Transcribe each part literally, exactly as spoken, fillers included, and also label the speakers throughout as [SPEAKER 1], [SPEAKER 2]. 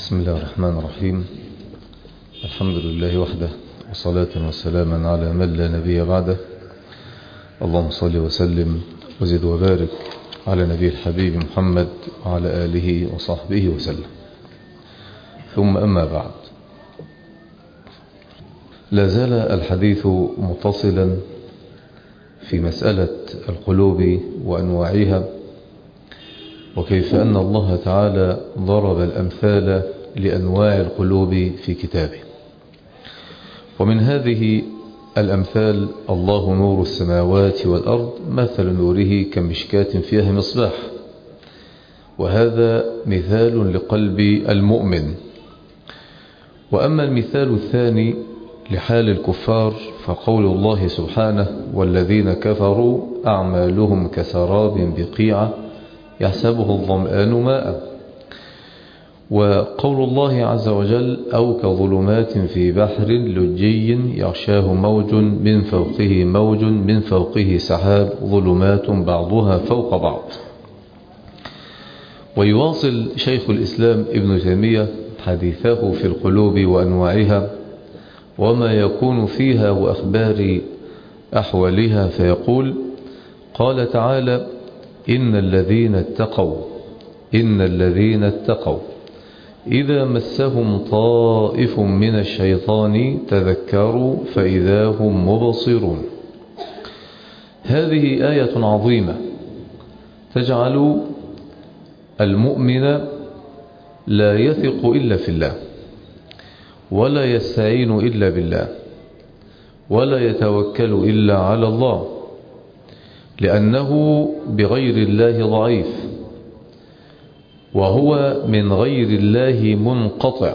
[SPEAKER 1] بسم الله الرحمن الرحيم. الحمد لله وحده، وصلاة وسلاما على من لا نبي بعده. اللهم صل وسلم وزد وبارك على نبي الحبيب محمد وعلى آله وصحبه وسلم. ثم أما بعد، لا زال الحديث متصلا في مسألة القلوب وأنواعها، وكيف أن الله تعالى ضرب الأمثال لأنواع القلوب في كتابه. ومن هذه الأمثال: الله نور السماوات والأرض، مثل نوره كمشكاة فيها مصباح. وهذا مثال لقلب المؤمن. وأما المثال الثاني لحال الكفار فقول الله سبحانه: والذين كفروا أعمالهم كسراب بقيعة يحسبه الظمآن ماء. وقول الله عز وجل: أو كظلمات في بحر لجي يغشاه موج من فوقه موج من فوقه سحاب ظلمات بعضها فوق بعض. ويواصل شيخ الإسلام ابن تيمية حديثه في القلوب وأنواعها وما يكون فيها وأخبار أحوالها، فيقول: قال تعالى: إن الذين اتقوا إن الذين اتقوا إذا مسهم طائف من الشيطان تذكروا فإذا هم مبصرون. هذه آية عظيمة تجعل المؤمن لا يثق إلا في الله، ولا يستعين إلا بالله، ولا يتوكل إلا على الله، لأنه بغير الله ضعيف، وهو من غير الله منقطع.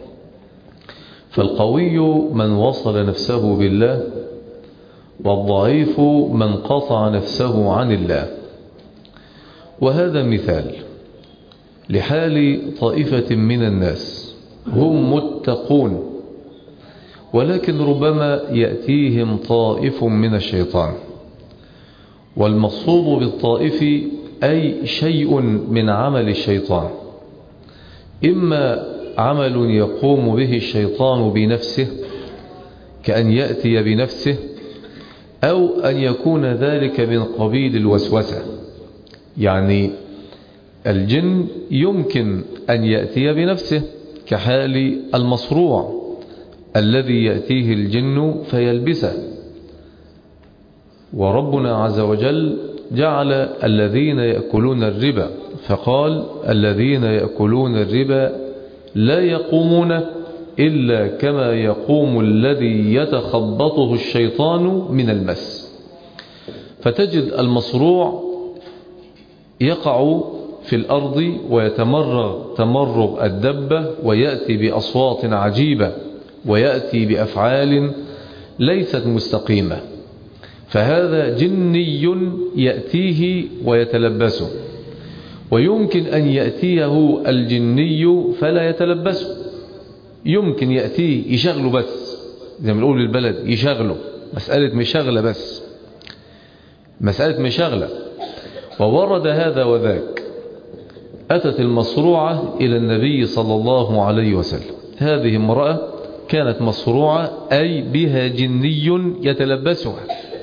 [SPEAKER 1] فالقوي من وصل نفسه بالله، والضعيف من قطع نفسه عن الله. وهذا مثال لحال طائفة من الناس هم متقون، ولكن ربما يأتيهم طائف من الشيطان. والمقصود بالطائف أي شيء من عمل الشيطان، إما عمل يقوم به الشيطان بنفسه كأن يأتي بنفسه، أو أن يكون ذلك من قبيل الوسوسة. يعني الجن يمكن أن يأتي بنفسه كحال المصروع الذي يأتيه الجن فيلبسه. وربنا عز وجل جعل الذين يأكلون الربا فقال: الذين يأكلون الربا لا يقومون إلا كما يقوم الذي يتخبطه الشيطان من المس. فتجد المصروع يقع في الأرض ويتمرغ تمرغ الدبة، ويأتي بأصوات عجيبة، ويأتي بأفعال ليست مستقيمة. فهذا جني يأتيه ويتلبسه. ويمكن أن يأتيه الجني فلا يتلبسه، يمكن يأتيه يشغله بس، زي ما نقول البلد يشغله، مسألة مشغلة بس، مسألة مشغلة. وورد هذا وذاك. أتت المصروعة إلى النبي صلى الله عليه وسلم. هذه امرأة كانت مصروعة، أي بها جني يتلبسها.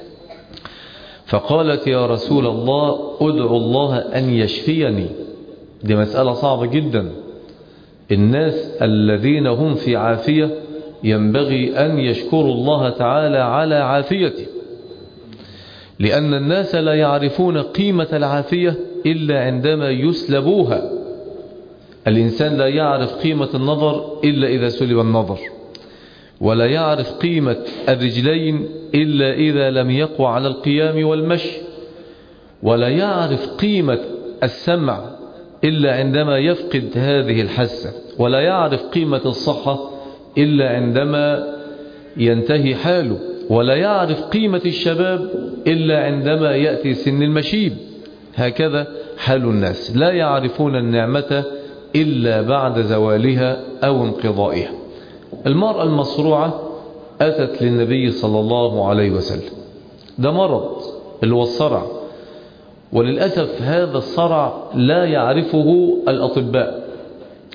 [SPEAKER 1] فقالت: يا رسول الله أدعو الله أن يشفيني. دي مسألة صعبة جدا. الناس الذين هم في عافية ينبغي أن يشكروا الله تعالى على عافيته، لأن الناس لا يعرفون قيمة العافية إلا عندما يسلبوها. الإنسان لا يعرف قيمة النظر إلا إذا سلب النظر، ولا يعرف قيمة الرجلين إلا إذا لم يقوى على القيام والمشي، ولا يعرف قيمة السمع إلا عندما يفقد هذه الحاسة، ولا يعرف قيمة الصحة إلا عندما ينتهي حاله، ولا يعرف قيمة الشباب إلا عندما يأتي سن المشيب. هكذا حال الناس، لا يعرفون النعمة إلا بعد زوالها أو انقضائها. المرأة المصروعة أتت للنبي صلى الله عليه وسلم. ده مرض اللي هو الصرع، وللأسف هذا الصرع لا يعرفه الأطباء،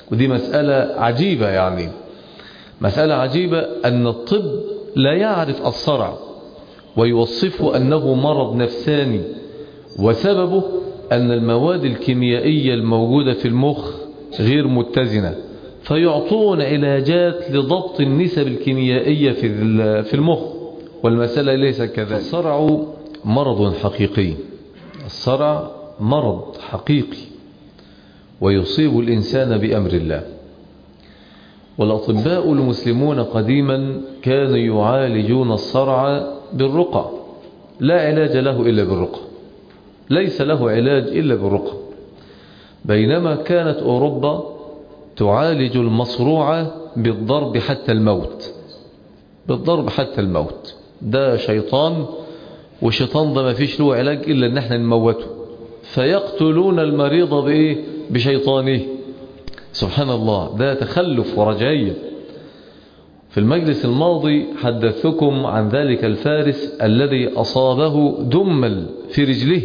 [SPEAKER 1] ودي مسألة عجيبة، يعني مسألة عجيبة أن الطب لا يعرف الصرع ويوصفه أنه مرض نفساني، وسببه أن المواد الكيميائية الموجودة في المخ غير متزنة، فيعطون علاجات لضبط النسب الكيميائية في المخ، والمسألة ليس كذلك. الصرع مرض حقيقي، الصرع مرض حقيقي ويصيب الإنسان بأمر الله. والأطباء المسلمون قديما كانوا يعالجون الصرع بالرقى، لا علاج له إلا بالرقى، ليس له علاج إلا بالرقى. بينما كانت أوروبا تعالج المصروع بالضرب حتى الموت، بالضرب حتى الموت. ده شيطان، والشيطان ده ما فيش له علاج إلا أن احنا نموته، فيقتلون المريض بإيه؟ بشيطانه. سبحان الله، ده تخلف ورجعية. في المجلس الماضي حدثتكم عن ذلك الفارس الذي أصابه دمل في رجله.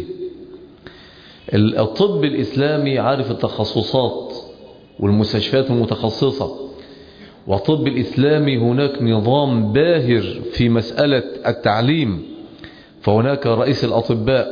[SPEAKER 1] الطب الإسلامي عارف التخصصات والمستشفيات المتخصصة، والطب الإسلامي هناك نظام باهر في مسألة التعليم، فهناك رئيس الأطباء،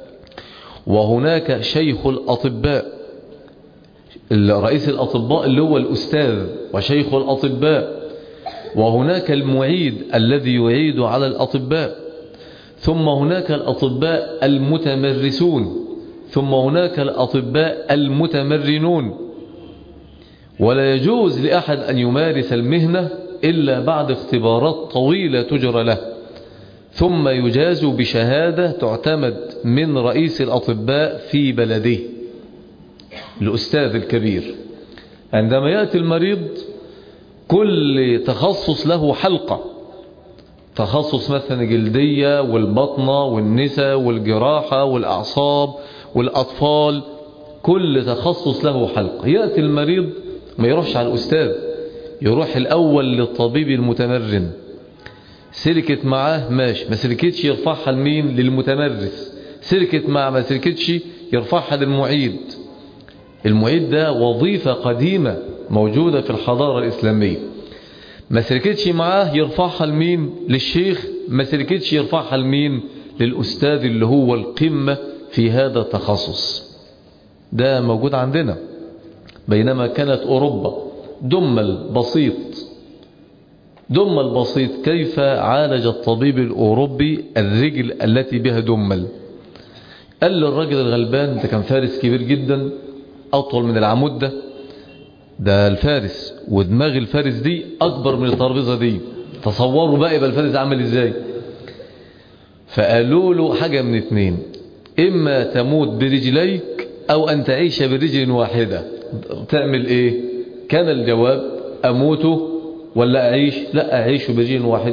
[SPEAKER 1] وهناك شيخ الأطباء. رئيس الأطباء اللي هو الأستاذ وشيخ الأطباء، وهناك المعيد الذي يعيد على الأطباء، ثم هناك الأطباء المتمرسون، ثم هناك الأطباء المتمرنون. ولا يجوز لأحد أن يمارس المهنة إلا بعد اختبارات طويلة تجرى له، ثم يجاز بشهادة تعتمد من رئيس الأطباء في بلده، الأستاذ الكبير. عندما يأتي المريض كل تخصص له حلقة، تخصص مثلا جلدية والبطنة والنساء والجراحة والأعصاب والأطفال، كل تخصص له حلقة. يأتي المريض ما يروحش على الأستاذ، يروح الأول للطبيب المتمرن، سلكت معاه ماشي، ما سلكتش يرفعها لمين؟ للمتمرس. سلكت معاه ما سلكتش يرفعها للمعيد. المعيد ده وظيفة قديمة موجودة في الحضارة الإسلامية. ما سلكتش معاه يرفعها لمين؟ للشيخ. ما سلكتش يرفعها لمين؟ للأستاذ اللي هو القمة في هذا التخصص. ده موجود عندنا. بينما كانت أوروبا دمل بسيط، دمل بسيط. كيف عالج الطبيب الأوروبي الرجل التي بها دمل؟ قال للرجل الغلبان ده، كان فارس كبير جدا أطول من العمود ده، ده الفارس، ودماغ الفارس دي أكبر من الترابيزة دي. تصوروا بقى يبقى الفارس عمل إزاي. فقالوا له حاجة من اتنين، إما تموت برجليك أو أن تعيش برجل واحدة. تعمل إيه؟ كان الجواب أموت ولا أعيش؟ لا، أعيش برجل واحد.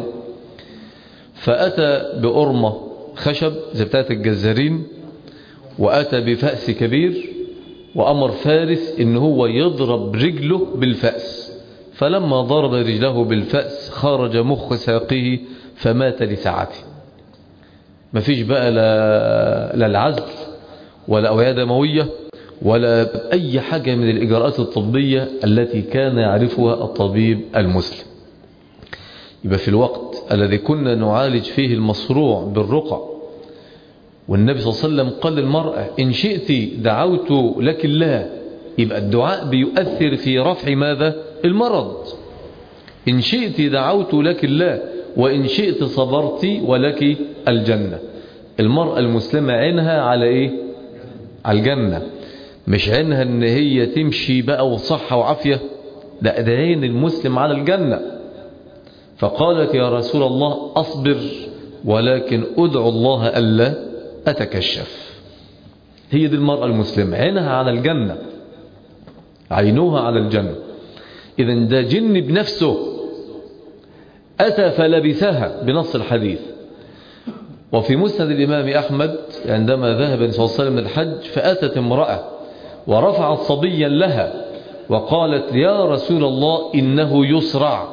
[SPEAKER 1] فأتى بأرمة خشب زي بتاعت الجزارين، وأتى بفأس كبير، وأمر فارس إن هو يضرب رجله بالفأس. فلما ضرب رجله بالفأس خرج مخ ساقه فمات لساعته. مفيش بقى لا, لا العزل ولا أوعية دموية ولا أي حاجة من الإجراءات الطبية التي كان يعرفها الطبيب المسلم. يبقى في الوقت الذي كنا نعالج فيه المصروع بالرقى، والنبي صلى الله عليه وسلم قال للمرأة إن شئت دعوت لك الله، يبقى الدعاء بيؤثر في رفع ماذا؟ المرض. إن شئت دعوت لك الله، وإن شئت صبرت ولك الجنة. المرأة المسلمة عينها على إيه؟ على الجنة، مش عينها إن هي تمشي بقى وصحة وعافية، لا، ده عين المسلم على الجنة. فقالت يا رسول الله أصبر، ولكن أدعو الله ألا أتكشف. هي دي المرأة المسلمة، عينها على الجنة، عينوها على الجنة. إذن ده جن بنفسه أتى فلبثها بنص الحديث. وفي مسند الإمام أحمد عندما ذهب النبي صلى الله عليه وسلم الحج، فأتت امرأة ورفعت صبيا لها وقالت يا رسول الله إنه يسرع،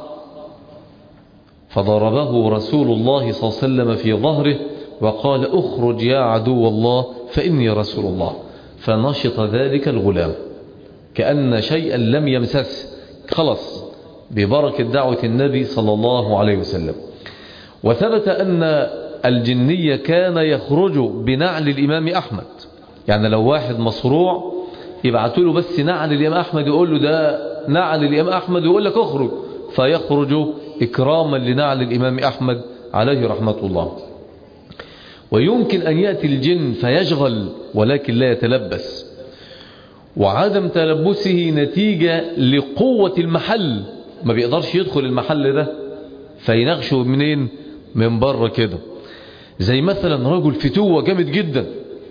[SPEAKER 1] فضربه رسول الله صلى الله عليه وسلم في ظهره وقال اخرج يا عدو الله فإني رسول الله، فنشط ذلك الغلام. كأن شيئا لم يمسسه، خلاص ببركة دعوة النبي صلى الله عليه وسلم. وثبت أن الجنية كان يخرج بنعل الإمام أحمد، يعني لو واحد مصروع يبعثوا له بس نعل الإمام أحمد يقول له ده نعل الإمام أحمد، يقول لك اخرج، فيخرج إكراما لنعل الإمام أحمد عليه رحمة الله. ويمكن أن يأتي الجن فيشغل ولكن لا يتلبس، وعدم تلبسه نتيجة لقوة المحل، ما بيقدرش يدخل المحل ده فينغشه منين؟ من بره كده. زي مثلا رجل فتوة جامد جدا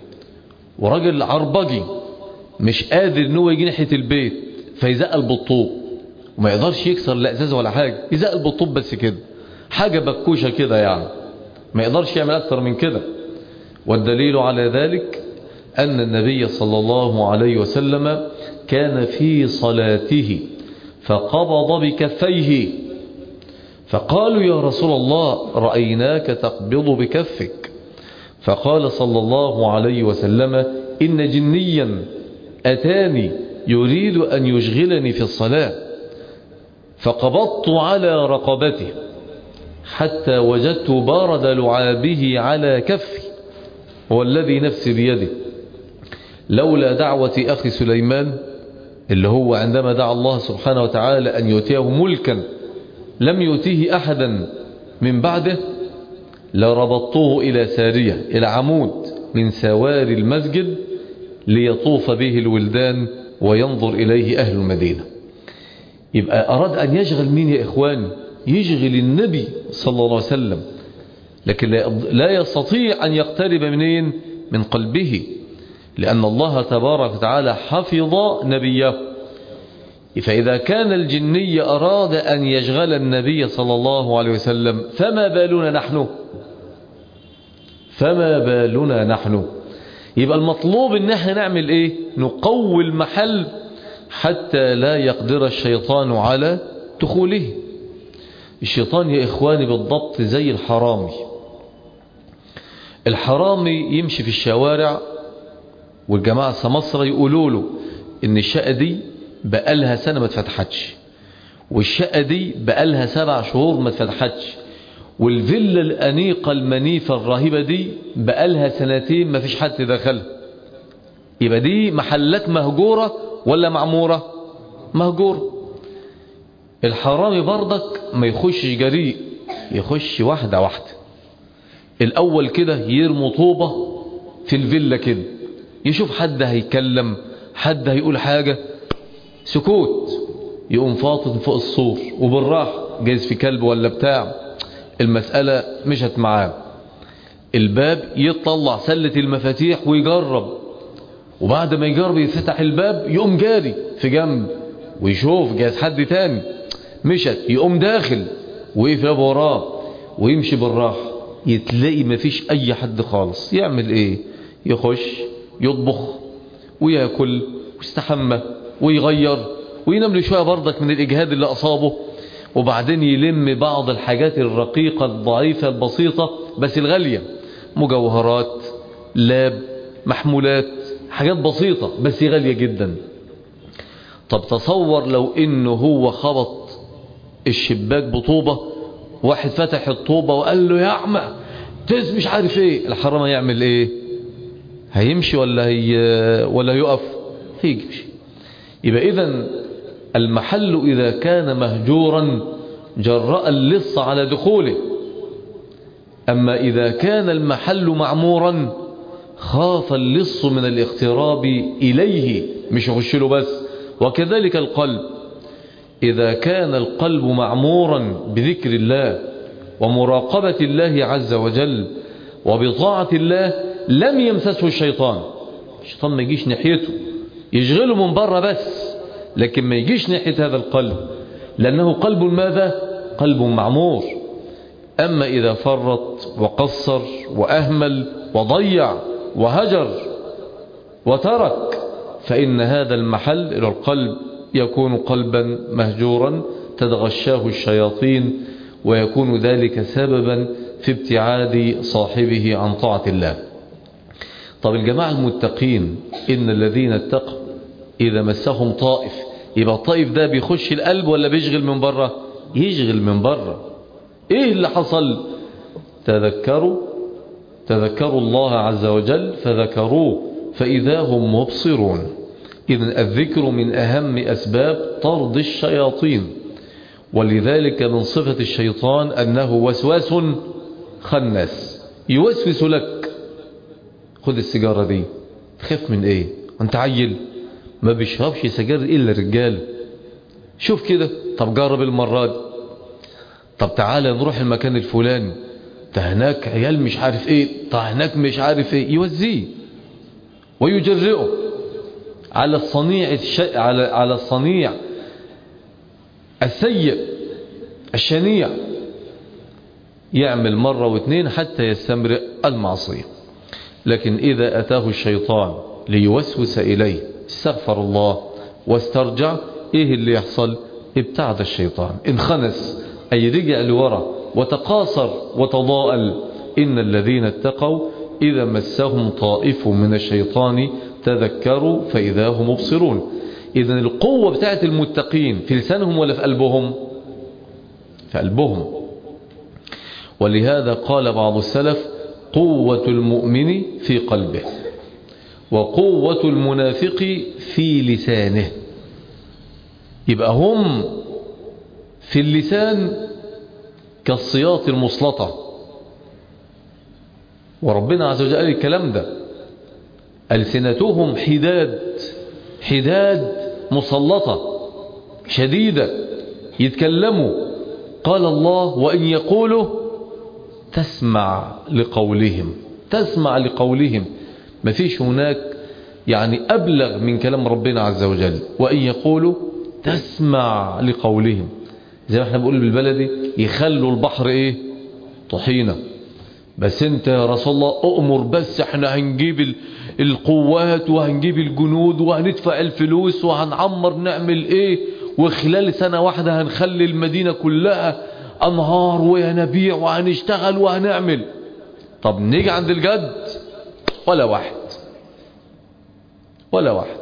[SPEAKER 1] ورجل عربجي مش قادر ان هو يجي ناحية البيت فيزقل بالطوب، وما يقدرش يكسر لا ازاز ولا حاجة، يزقل بالطوب بس كده، حاجة بكوشة كده يعني، ما يقدرش يعمل اكتر من كده. والدليل على ذلك أن النبي صلى الله عليه وسلم كان في صلاته فقبض بكفيه، فقالوا يا رسول الله رأيناك تقبض بكفك، فقال صلى الله عليه وسلم إن جنيا أتاني يريد أن يشغلني في الصلاة، فقبضت على رقبته حتى وجدت بارد لعابه على كفي، هو الذي نفسي بيده لولا دعوة أخي سليمان، اللي هو عندما دعا الله سبحانه وتعالى أن يؤتيه ملكا لم يؤتيه أحدا من بعده، لربطته إلى سارية، إلى عمود من سوار المسجد ليطوف به الولدان وينظر إليه أهل المدينة. يبقى أراد أن يشغل مين يا إخواني؟ يشغل النبي صلى الله عليه وسلم، لكن لا يستطيع أن يقترب منين؟ من قلبه، لأن الله تبارك وتعالى حفظ نبيه. فإذا كان الجني أراد أن يشغل النبي صلى الله عليه وسلم فما بالنا نحن؟ فما بالنا نحن؟ يبقى المطلوب ان احنا نعمل ايه؟ نقوي المحل حتى لا يقدر الشيطان على دخوله. الشيطان يا إخواني بالضبط زي الحرامي. الحرامي يمشي في الشوارع والجماعة السمسرة يقولوا له ان الشقة دي بقالها سنة ما اتفتحتش، والشقة دي بقالها سبع شهور ما اتفتحتش، والفيلا الأنيقة المنيفة الرهيبة دي بقالها سنتين ما فيش حد دخلها. يبقى دي محلات مهجورة ولا معمورة؟ مهجورة. الحرامي برضك ما يخش جريء، يخش واحدة واحدة. الأول كده يرمو طوبة في الفيلا كده، يشوف حد هيكلم، حد هيقول حاجة، سكوت، يقوم فاطن فوق السور وبالراحة، جايز في كلب ولا بتاع، المسألة مشت معاه. الباب يطلع سلة المفاتيح ويجرب، وبعد ما يجرب يفتح الباب يقوم جاري في جنب ويشوف جايز حد تاني، مشت، يقوم داخل ويقفل الباب وراه ويمشي بالراحة، يتلاقي مفيش أي حد خالص. يعمل إيه؟ يخش يطبخ ويأكل ويستحمى ويغير وينام له شوية برضك من الإجهاد اللي أصابه، وبعدين يلم بعض الحاجات الرقيقة الضعيفة البسيطة بس الغالية، مجوهرات، لاب، محمولات، حاجات بسيطة بس غالية جدا. طب تصور لو إنه هو خبط الشباك بطوبة، واحد فتح الطوبة وقال له يا أعمى تز مش عارف ايه، الحرامي يعمل ايه؟ هيمشي ولا هي ولا يقف؟ هيمشي. يبقى إذن المحل إذا كان مهجورا جرأ اللص على دخوله، أما إذا كان المحل معمورا خاف اللص من الاقتراب إليه، مش يخش له بس. وكذلك القلب، إذا كان القلب معمورا بذكر الله ومراقبة الله عز وجل وبطاعة الله لم يمسسه الشيطان. الشيطان ما يجيش ناحيته، يشغله من بره بس، لكن ما يجيش ناحية هذا القلب، لأنه قلب ماذا؟ قلب معمور. أما إذا فرط وقصر وأهمل وضيع وهجر وترك، فإن هذا المحل إلى القلب يكون قلبا مهجورا تتغشاه الشياطين، ويكون ذلك سببا في ابتعاد صاحبه عن طاعة الله. طب الجماعة المتقين، إن الذين اتقوا إذا مسهم طائف، يبقى الطائف ده بيخش القلب ولا بيشغل من بره؟ يشغل من بره. إيه اللي حصل؟ تذكروا تذكروا الله عز وجل فذكروه فإذا هم مبصرون. إذن الذكر من أهم أسباب طرد الشياطين، ولذلك من صفة الشيطان أنه وسواس خناس، يوسوس لك. خذ السيجارة دي، تخاف من ايه؟ انت عيل ما بيشربش سجاير الا الرجال، شوف كده، طب جرب المرة دي، طب تعالى نروح المكان الفلاني، ده هناك عيال مش عارف ايه، طب هناك مش عارف ايه، يوزيه ويجرئه على الصنيع الشيء، على على الصنيع السيء الشنيع، يعمل مرة واثنين حتى يستمرئ المعصية. لكن إذا أتاه الشيطان ليوسوس إليه استغفر الله واسترجع، إيه اللي يحصل؟ ابتعد الشيطان، انخنس، أي رجع لورا وتقاصر وتضاءل. إن الذين اتقوا إذا مسهم طائف من الشيطان تذكروا فإذا هم مبصرون. إذن القوة بتاعت المتقين في لسانهم ولا في قلبهم؟ في قلبهم. ولهذا قال بعض السلف: قوة المؤمن في قلبه، وقوة المنافق في لسانه. يبقى هم في اللسان كالصياط المسلطة، وربنا عز وجل قال الكلام ده: ألسنتهم حداد، حداد مسلطة شديدة، يتكلموا. قال الله: وإن يقولوا تسمع لقولهم، تسمع لقولهم. ما فيش هناك يعني أبلغ من كلام ربنا عز وجل. وإن يقولوا تسمع لقولهم، زي ما احنا بنقول بالبلدي: يخلوا البحر ايه؟ طحينة. بس انت يا رسول الله أؤمر، بس احنا هنجيب القوات وهنجيب الجنود وهندفع الفلوس وهنعمر نعمل ايه، وخلال سنة واحدة هنخلي المدينة كلها أنهار وينابيع وهنشتغل وهنعمل. طب نيجي عند الجد، ولا واحد ولا واحد.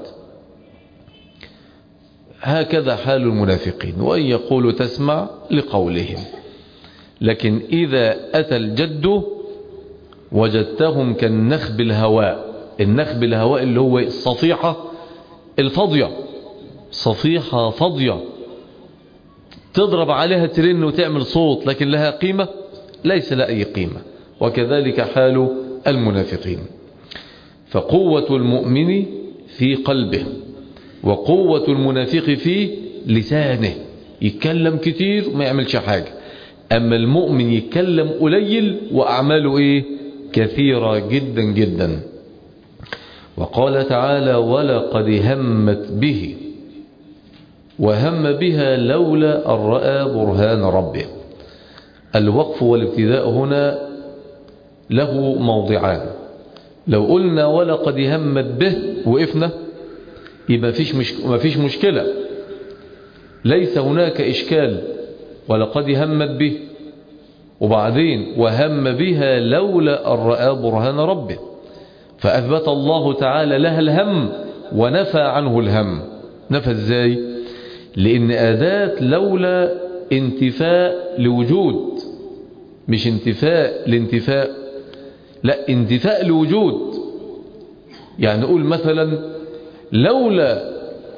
[SPEAKER 1] هكذا حال المنافقين. وإن يقولوا تسمع لقولهم، لكن إذا أتى الجد وجدتهم كالنخب الهواء. النخب الهواء اللي هو الصفيحة الفاضية، صفيحة فاضية تضرب عليها ترن وتعمل صوت، لكن لها قيمة؟ ليس لها أي قيمة. وكذلك حال المنافقين. فقوة المؤمن في قلبه، وقوة المنافق في لسانه. يتكلم كتير وما يعملش حاجة، أما المؤمن يتكلم قليل وأعماله إيه؟ كثيرة جدا جدا. وقال تعالى: ولقد همت به وهم بها لولا أن رأى برهان ربه. الوقف والابتداء هنا له موضعان. لو قلنا ولقد همت به وقفنا، يبقى فيش مش... ما فيش مشكلة، ليس هناك إشكال. ولقد همت به، وبعدين وهم بها لولا أن رأى برهان ربه، فأثبت الله تعالى لها الهم ونفى عنه الهم. نفى ازاي؟ لأن أداة لولا انتفاء لوجود، مش انتفاء لانتفاء، لا، انتفاء لوجود. يعني نقول مثلا: لولا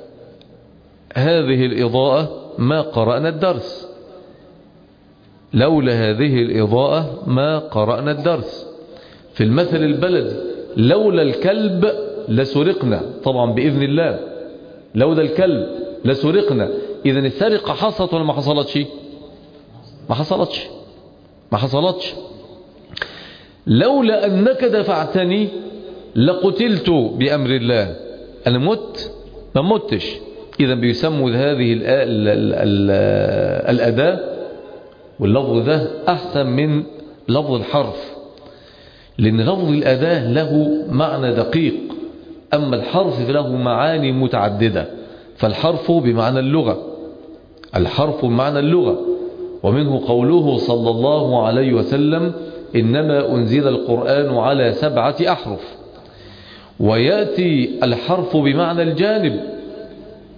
[SPEAKER 1] هذه الإضاءة ما قرأنا الدرس، لولا هذه الإضاءة ما قرأنا الدرس. في المثل البلدي: لولا الكلب لسرقنا. طبعا بإذن الله، لولا الكلب لسرقنا. إذا السرقة حصلت ولا ما حصلتش؟ ما حصلتش ما حصلتش. لولا أنك دفعتني لقتلت بأمر الله. أنا مت؟ ما متش. إذا بيسموا هذه الأداة، واللفظ ده أحسن من لفظ الحرف، لأن لفظ الأداة له معنى دقيق، أما الحرف له معاني متعددة. فالحرف بمعنى اللغة، الحرف بمعنى اللغة. ومنه قوله صلى الله عليه وسلم: إنما أنزل القرآن على سبعة أحرف. ويأتي الحرف بمعنى الجانب،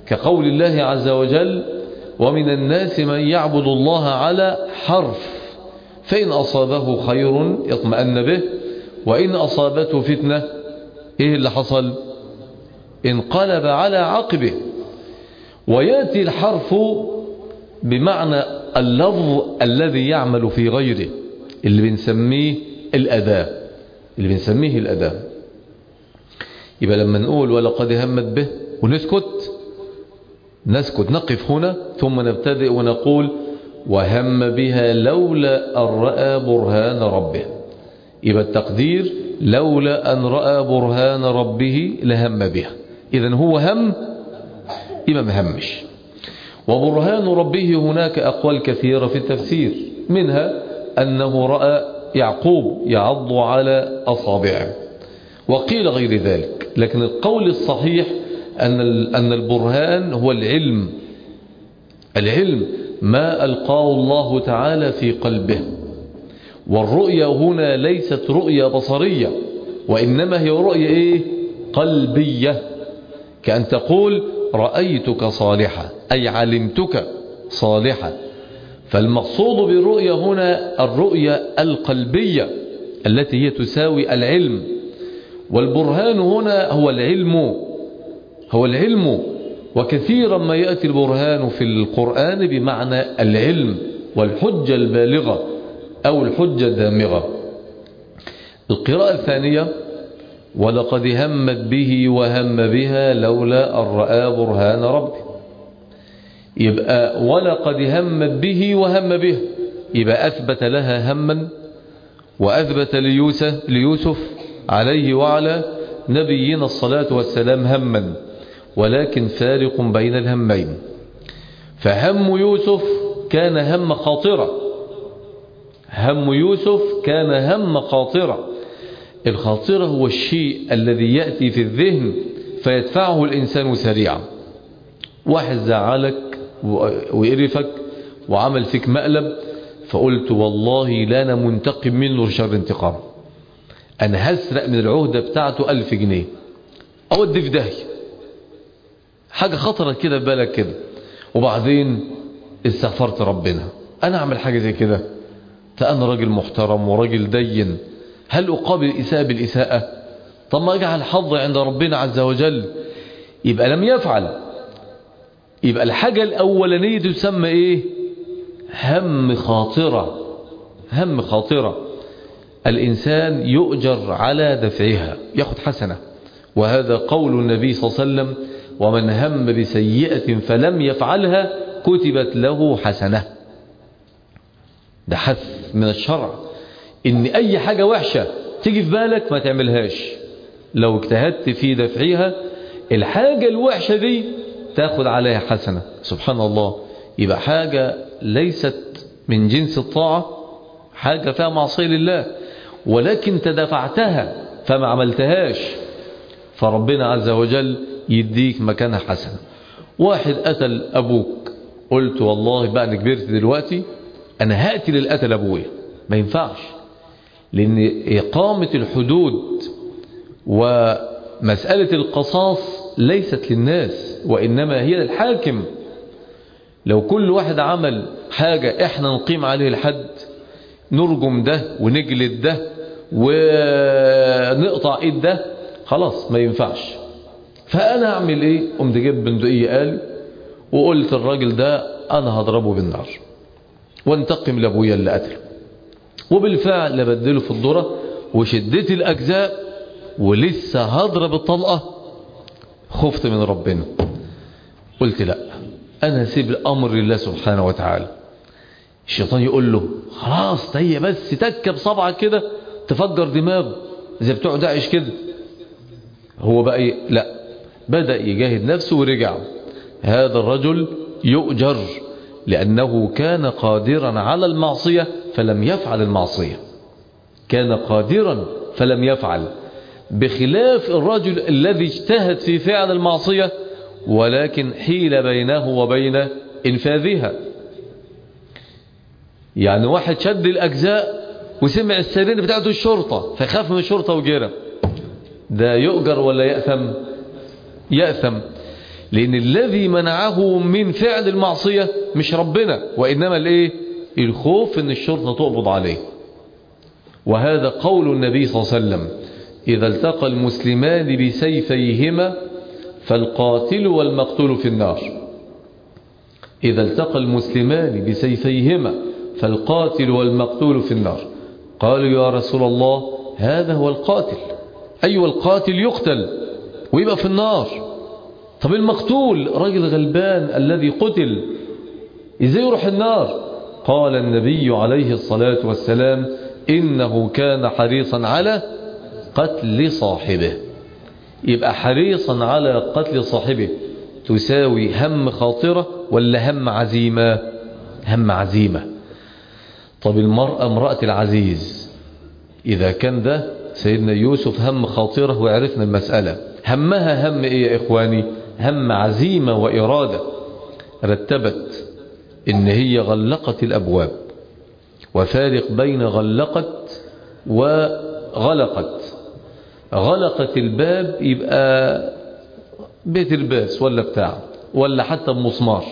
[SPEAKER 1] كقول الله عز وجل ومن الناس من يعبد الله على حرف فإن أصابه خير يطمئن به وإن أصابته فتنة إيه اللي حصل؟ انقلب على عقبه. ويأتي الحرف بمعنى اللفظ الذي يعمل في غيره اللي بنسميه الأداة اللي بنسميه الأداة. يبقى لما نقول ولقد همت به ونسكت نسكت نقف هنا ثم نبتدئ ونقول وهم بها لولا أن رأى برهان ربه. يبقى التقدير لولا أن رأى برهان ربه لهم بها. إذن هو هم يبقى مهمش. وبرهان ربه هناك أقوال كثيرة في التفسير منها أنه رأى يعقوب يعض على أصابعه وقيل غير ذلك. لكن القول الصحيح أن أن البرهان هو العلم العلم ما ألقاه الله تعالى في قلبه. والرؤية هنا ليست رؤية بصرية وإنما هي رؤية إيه؟ قلبية. كأن تقول رأيتك صالحة أي علمتك صالحة. فالمقصود بالرؤية هنا الرؤية القلبية التي هي تساوي العلم. والبرهان هنا هو العلم هو العلم وكثيرا ما يأتي البرهان في القرآن بمعنى العلم والحجة البالغة أو الحجة الدامغة. القراءة الثانية ولقد همت به وهم بها لولا أن رأى برهان ربه. يبقى ولقد همت به وهم به يبقى أثبت لها هما وأثبت ليوسف, ليوسف عليه وعلى نبينا الصلاة والسلام هما ولكن فارق بين الهمين. فهم يوسف كان هم خاطرة هم يوسف كان هم خاطرة. الخاطرة هو الشيء الذي يأتي في الذهن فيدفعه الإنسان سريعا. واحد زعلك وقرفك وعمل فيك مقلب فقلت والله لا أنا منتقم منه شر انتقام. أنا هسرق من العهدة بتاعته ألف جنيه أودي في داهية. حاجة خطرة كده بالك كده. وبعدين استغفرت ربنا أنا أعمل حاجة زي كده فأنا راجل محترم وراجل دين هل أقابل الإساءة بالإساءة؟ طب ما أجعل حظي عند ربنا عز وجل. يبقى لم يفعل. يبقى الحاجة الأولانية تسمى إيه؟ هم خاطرة هم خاطرة. الإنسان يؤجر على دفعها يأخذ حسنة. وهذا قول النبي صلى الله عليه وسلم ومن هم بسيئة فلم يفعلها كتبت له حسنة. ده حث من الشرع ان اي حاجة وحشة تيجي في بالك ما تعملهاش. لو اجتهدت في دفعها الحاجة الوحشة دي تاخد عليها حسنة. سبحان الله. يبقى حاجة ليست من جنس الطاعة حاجة فيها معصية لله ولكن تدفعتها فما عملتهاش فربنا عز وجل يديك مكانها حسنة. واحد قتل أبوك قلت والله بقى أنا كبرت دلوقتي أنا هقتل القتل أبويا. ما ينفعش لأن إقامة الحدود ومسألة القصاص ليست للناس وإنما هي للحاكم. لو كل واحد عمل حاجة إحنا نقيم عليه الحد نرجم ده ونجلد ده ونقطع إيد ده خلاص ما ينفعش. فأنا أعمل إيه؟ قمت جيب بندقية آلي وقلت الراجل ده أنا هضربه بالنار وانتقم لأبويا اللي قتله. وبالفعل لبدله في الذرة وشدت الأجزاء ولسه هضرب الطلقة خفت من ربنا. قلت لا أنا هسيب الأمر لله سبحانه وتعالى. الشيطان يقول له خلاص هي بس تكب صبعك كده تفجر دماغه زي بتوع داعش كده. هو بقى إيه؟ لا بدأ يجاهد نفسه ورجع. هذا الرجل يؤجر لأنه كان قادرا على المعصية فلم يفعل المعصية. كان قادرا فلم يفعل بخلاف الرجل الذي اجتهد في فعل المعصية ولكن حيل بينه وبين إنفاذها. يعني واحد شد الأجزاء وسمع السيرين بتاعته الشرطة فخاف من الشرطة وجرى. ده يؤجر ولا يأثم؟ يأثم. لأن الذي منعه من فعل المعصية مش ربنا، وإنما الايه؟ الخوف ان الشرطة تقبض عليه. وهذا قول النبي صلى الله عليه وسلم: إذا التقى المسلمان بسيفيهما فالقاتل والمقتول في النار. إذا التقى المسلمان بسيفيهما فالقاتل والمقتول في النار. قالوا: يا رسول الله، هذا هو القاتل. أيوة، القاتل يقتل ويبقى في النار. طب المقتول راجل غلبان الذي قتل إزاي يروح النار؟ قال النبي عليه الصلاة والسلام: إنه كان حريصا على قتل صاحبه. يبقى حريصا على قتل صاحبه تساوي هم خاطرة ولا هم عزيمة؟ هم عزيمة. طب المرأة امرأة العزيز، إذا كان ده سيدنا يوسف هم خاطرة وعرفنا المسألة، همها هم إيه يا إخواني؟ هم عزيمة وإرادة. رتبت إن هي غلقت الأبواب، وفارق بين غلقت وغلقت. غلقت الباب يبقى بيت الباس ولا بتاع ولا حتى بمسمار،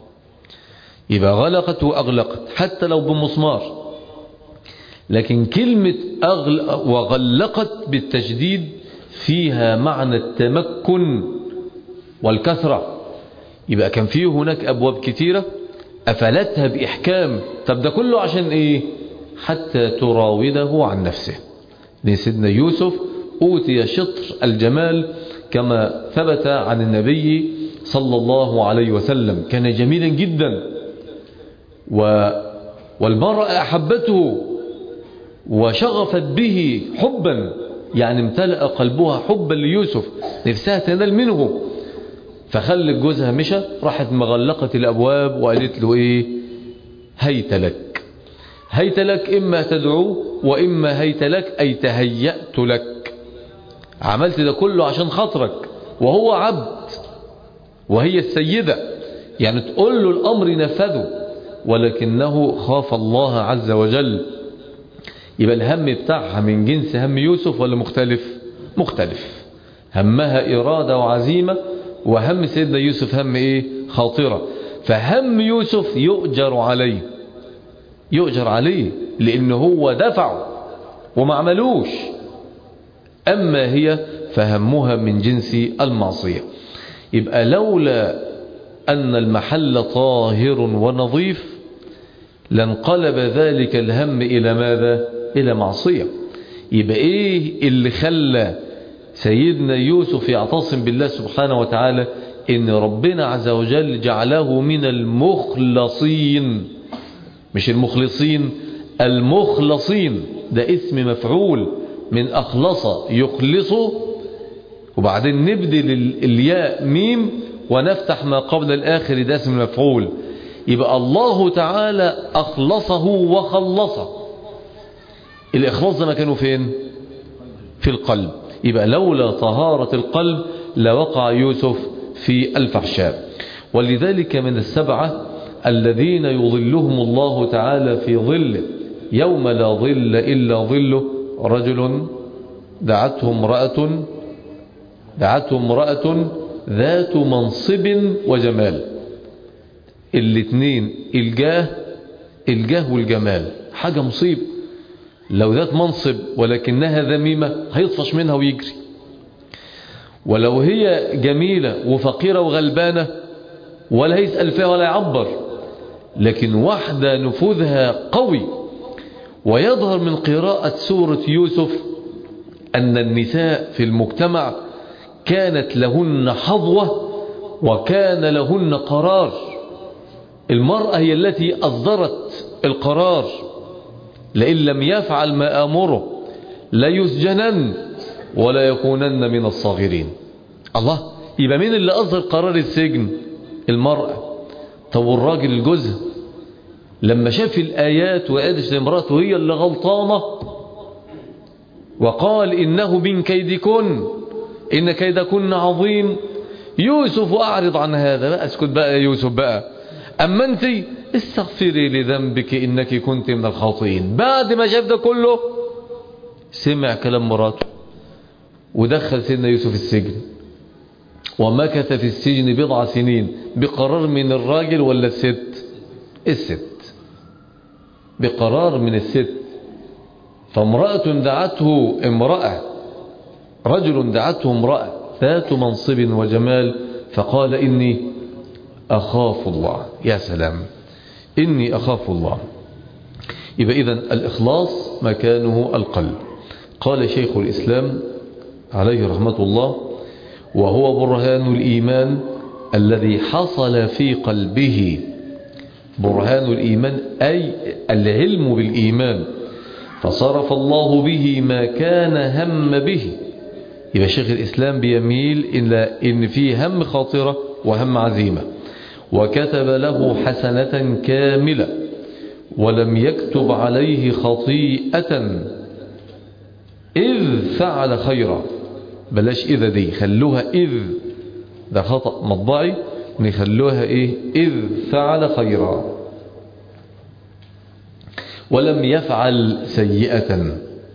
[SPEAKER 1] يبقى غلقت وأغلقت حتى لو بمسمار. لكن كلمة أغلق وغلقت بالتشديد فيها معنى التمكن والكثرة. يبقى كان فيه هناك أبواب كتيرة أفلتها بإحكام. طب ده كله عشان إيه؟ حتى تراوده عن نفسه. سيدنا يوسف أوتي شطر الجمال كما ثبت عن النبي صلى الله عليه وسلم، كان جميلا جدا، و والمرأة أحبته وشغفت به حبا، يعني امتلأ قلبها حبا ليوسف، نفسها تنال منه. فخلت جوزها مشى، راحت مغلقة الأبواب وقالت له إيه؟ هيت لك. هيت لك إما تدعوه وإما هيت لك أي تهيأت لك. عملت ده كله عشان خاطرك، وهو عبد وهي السيدة، يعني تقول له الأمر نفذه، ولكنه خاف الله عز وجل. يبقى الهم بتاعها من جنس هم يوسف ولا مختلف؟ مختلف. همها إرادة وعزيمة، وهم سيدنا يوسف هم إيه؟ خاطرة. فهم يوسف يؤجر عليه، يؤجر عليه لأنه هو دفعه وما عملوش. أما هي فهمها من جنس المعصية. يبقى لولا أن المحل طاهر ونظيف لانقلب ذلك الهم إلى ماذا؟ إلى معصية. يبقى إيه اللي خلى سيدنا يوسف يعتصم بالله سبحانه وتعالى؟ إن ربنا عز وجل جعله من المخلصين، مش المخلصين، المخلصين. ده اسم مفعول من أخلص يخلص، وبعدين نبدل الياء ميم ونفتح ما قبل الآخر، ده اسم مفعول. يبقى الله تعالى أخلصه وخلصه. الإخلاص ده مكانه فين؟ في القلب. يبقى لولا طهارة القلب لوقع يوسف في الفحشاء. ولذلك من السبعة الذين يظلهم الله تعالى في ظله يوم لا ظل إلا ظله رجل دعته امرأة دعته امرأة ذات منصب وجمال. الاثنين الجاه الجاه والجمال حاجة مصيبة. لو ذات منصب ولكنها ذميمة هيطفش منها ويجري، ولو هي جميلة وفقيرة وغلبانة ولا هيسأل فيها ولا يعبر. لكن واحدة نفوذها قوي. ويظهر من قراءة سورة يوسف أن النساء في المجتمع كانت لهن حظوة وكان لهن قرار. المرأة هي التي أصدرت القرار: لئن لم يفعل ما آمره لا يسجنن ولا يكونن من الصاغرين. الله، يبقى مين اللي أصدر قرار السجن؟ المرأة. طب والراجل الجوز لما شاف الآيات وقادش لامرأته هي اللي غلطانة وقال إنه من كيدكن إن كيدكن عظيم، يوسف أعرض عن هذا بقى، اسكت بقى يا يوسف بقى، أما أنت استغفري لذنبك إنك كنت من الخاطئين. بعد ما شاف ده كله سمع كلام مراته ودخل سيدنا يوسف السجن. ومكث في السجن بضع سنين بقرار من الراجل ولا الست؟ الست، بقرار من الست. فامرأة دعته امرأة، رجل دعته امرأة ذات منصب وجمال، فقال إني أخاف الله. يا سلام، إني أخاف الله. يبقى إذن الإخلاص مكانه القلب. قال شيخ الإسلام عليه رحمة الله: وهو برهان الإيمان الذي حصل في قلبه. برهان الإيمان أي العلم بالإيمان، فصرف الله به ما كان هم به. يبقى شيخ الإسلام بيميل إلى إن فيه هم خاطرة وهم عزيمة، وكتب له حسنة كاملة ولم يكتب عليه خطيئة إذ فعل خيرا. بلاش إذا دي، خلوها إذ، ده خطأ مطبعي، نخلوها إيه؟ إذ فعل خيرا ولم يفعل سيئة.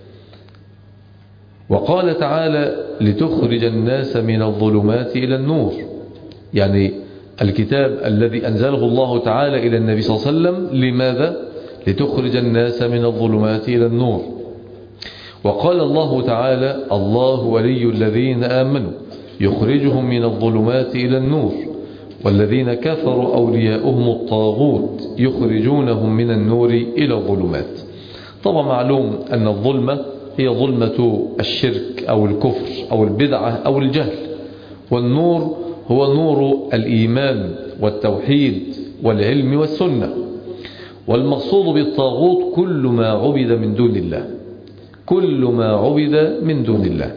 [SPEAKER 1] وقال تعالى: لتخرج الناس من الظلمات إلى النور. يعني الكتاب الذي أنزله الله تعالى إلى النبي صلى الله عليه وسلم، لماذا؟ لتخرج الناس من الظلمات إلى النور. وقال الله تعالى: الله ولي الذين آمنوا يخرجهم من الظلمات إلى النور والذين كفروا أولياؤهم الطاغوت يخرجونهم من النور إلى الظلمات. طبعا معلوم أن الظلمة هي ظلمة الشرك أو الكفر أو البدعة أو الجهل، والنور هو نور الإيمان والتوحيد والعلم والسنة. والمقصود بالطاغوت كل ما عبد من دون الله، كل ما عبد من دون الله.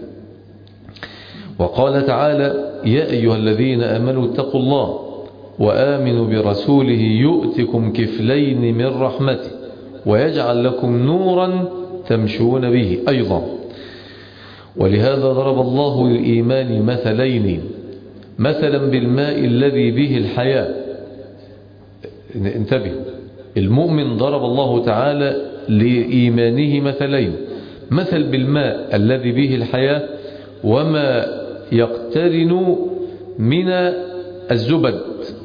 [SPEAKER 1] وقال تعالى: يا أيها الذين آمنوا اتقوا الله وآمنوا برسوله يؤتكم كفلين من رحمته ويجعل لكم نورا تمشون به أيضا. ولهذا ضرب الله للإيمان مثلين: مثلا بالماء الذي به الحياة. انتبهوا، المؤمن ضرب الله تعالى لإيمانه مثلين: مثل بالماء الذي به الحياة وما يقترن من الزبد،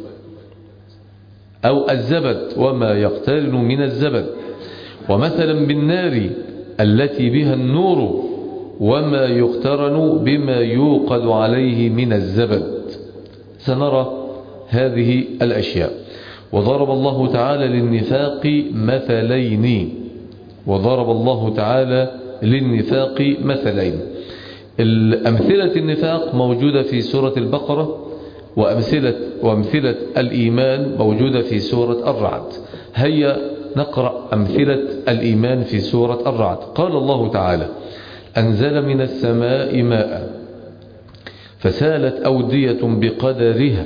[SPEAKER 1] أو الزبد وما يقترن من الزبد. ومثلا بالنار التي بها النور وما يقترن بما يوقد عليه من الزبد. سنرى هذه الأشياء. وضرب الله تعالى للنفاق مثلين، وضرب الله تعالى للنفاق مثلين. الأمثلة النفاق موجودة في سورة البقرة، وأمثلة, وأمثلة الإيمان موجودة في سورة الرعد. هيا نقرأ أمثلة الإيمان في سورة الرعد. قال الله تعالى: أنزل من السماء ماء فسالت أودية بقدرها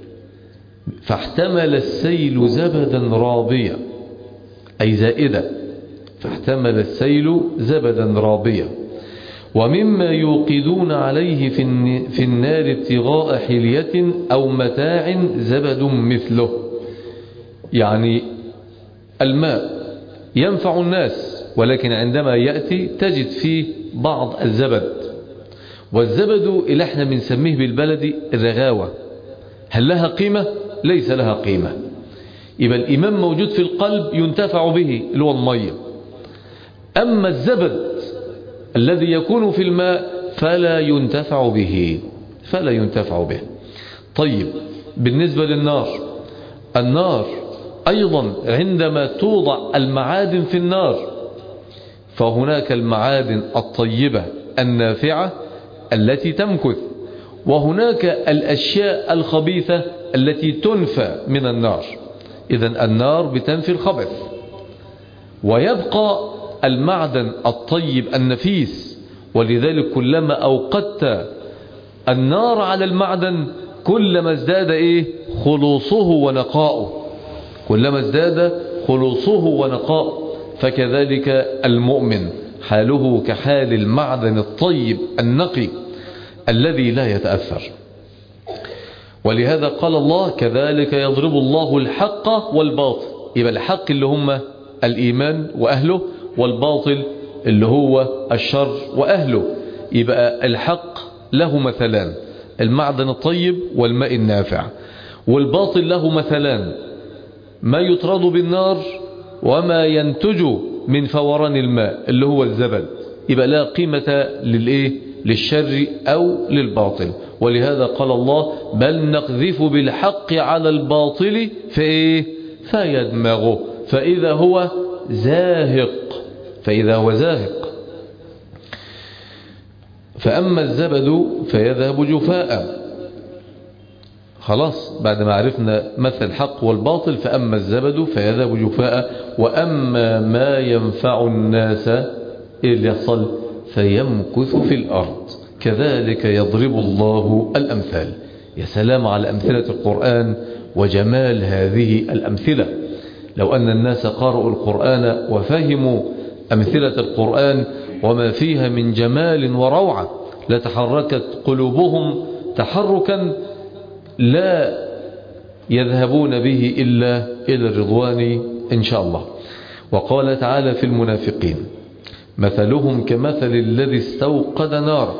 [SPEAKER 1] فاحتمل السيل زبدا رابيا، أي زائدة، فاحتمل السيل زبدا رابيا. ومما يوقدون عليه في النار ابتغاء حلية أو متاع زبد مثله. يعني الماء ينفع الناس، ولكن عندما يأتي تجد فيه بعض الزبد. والزبد اللي احنا بنسميه بالبلدي الرغاوة، هل لها قيمة؟ ليس لها قيمة. يبقى الإيمان موجود في القلب ينتفع به، اللي هو المية. أما الزبد الذي يكون في الماء فلا ينتفع به، فلا ينتفع به. طيب، بالنسبة للنار، النار أيضا عندما توضع المعادن في النار فهناك المعادن الطيبة النافعة التي تمكث، وهناك الأشياء الخبيثة التي تنفى من النار. إذن النار بتنفي الخبث، ويبقى المعدن الطيب النفيس. ولذلك كلما أوقدت النار على المعدن كلما ازداد إيه؟ خلوصه ونقاؤه، كلما ازداد خلوصه ونقاؤه. فكذلك المؤمن حاله كحال المعدن الطيب النقي الذي لا يتأثر. ولهذا قال الله: كذلك يضرب الله الحق والباطل. يبقى الحق اللي هم الإيمان وأهله، والباطل اللي هو الشر وأهله. يبقى الحق له مثلان: المعدن الطيب والماء النافع. والباطل له مثلان: ما يطرد بالنار وما ينتج من فوران الماء اللي هو الزبد. يبقى لا قيمة للإيه؟ للشر أو للباطل. ولهذا قال الله: بل نقذف بالحق على الباطل فإيه؟ فيدمغه فإذا هو زاهق فإذا هو زاهق. فأما الزبد فيذهب جفاء. خلاص بعد ما عرفنا مثل الحق والباطل، فأما الزبد فيذهب جفاء وأما ما ينفع الناس إيه اللي يحصل؟ فيمكث في الأرض. كذلك يضرب الله الأمثال. يا سلام على أمثلة القرآن وجمال هذه الأمثلة. لو أن الناس قرأوا القرآن وفهموا أمثلة القرآن وما فيها من جمال وروعة لتحركت قلوبهم تحركا لا يذهبون به إلا إلى الرضوان إن شاء الله. وقال تعالى في المنافقين: مثلهم كمثل الذي استوقد نارا.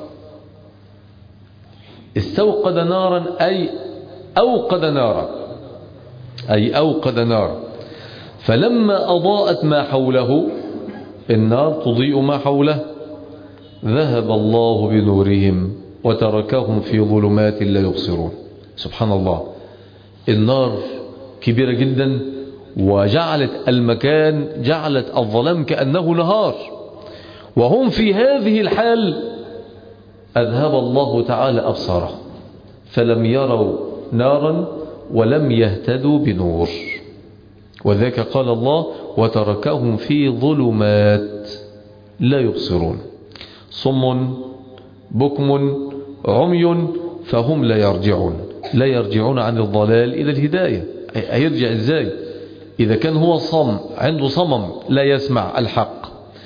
[SPEAKER 1] استوقد نارا أي أوقد نارا أي أوقد نارا فلما أضاءت ما حوله، النار تضيء ما حوله، ذهب الله بنورهم وتركهم في ظلمات لا يبصرون. سبحان الله، النار كبيرة جدا وجعلت المكان، جعلت الظلام كأنه نهار، وهم في هذه الحال أذهب الله تعالى أبصارهم فلم يروا نارا ولم يهتدوا بنور. وذلك قال الله: وتركهم في ظلمات لا يبصرون، صم بكم عمي فهم لا يرجعون. لا يرجعون عن الضلال إلى الهداية. هيرجع إزاي إذا كان هو صم، عنده صمم، لا يسمع الحق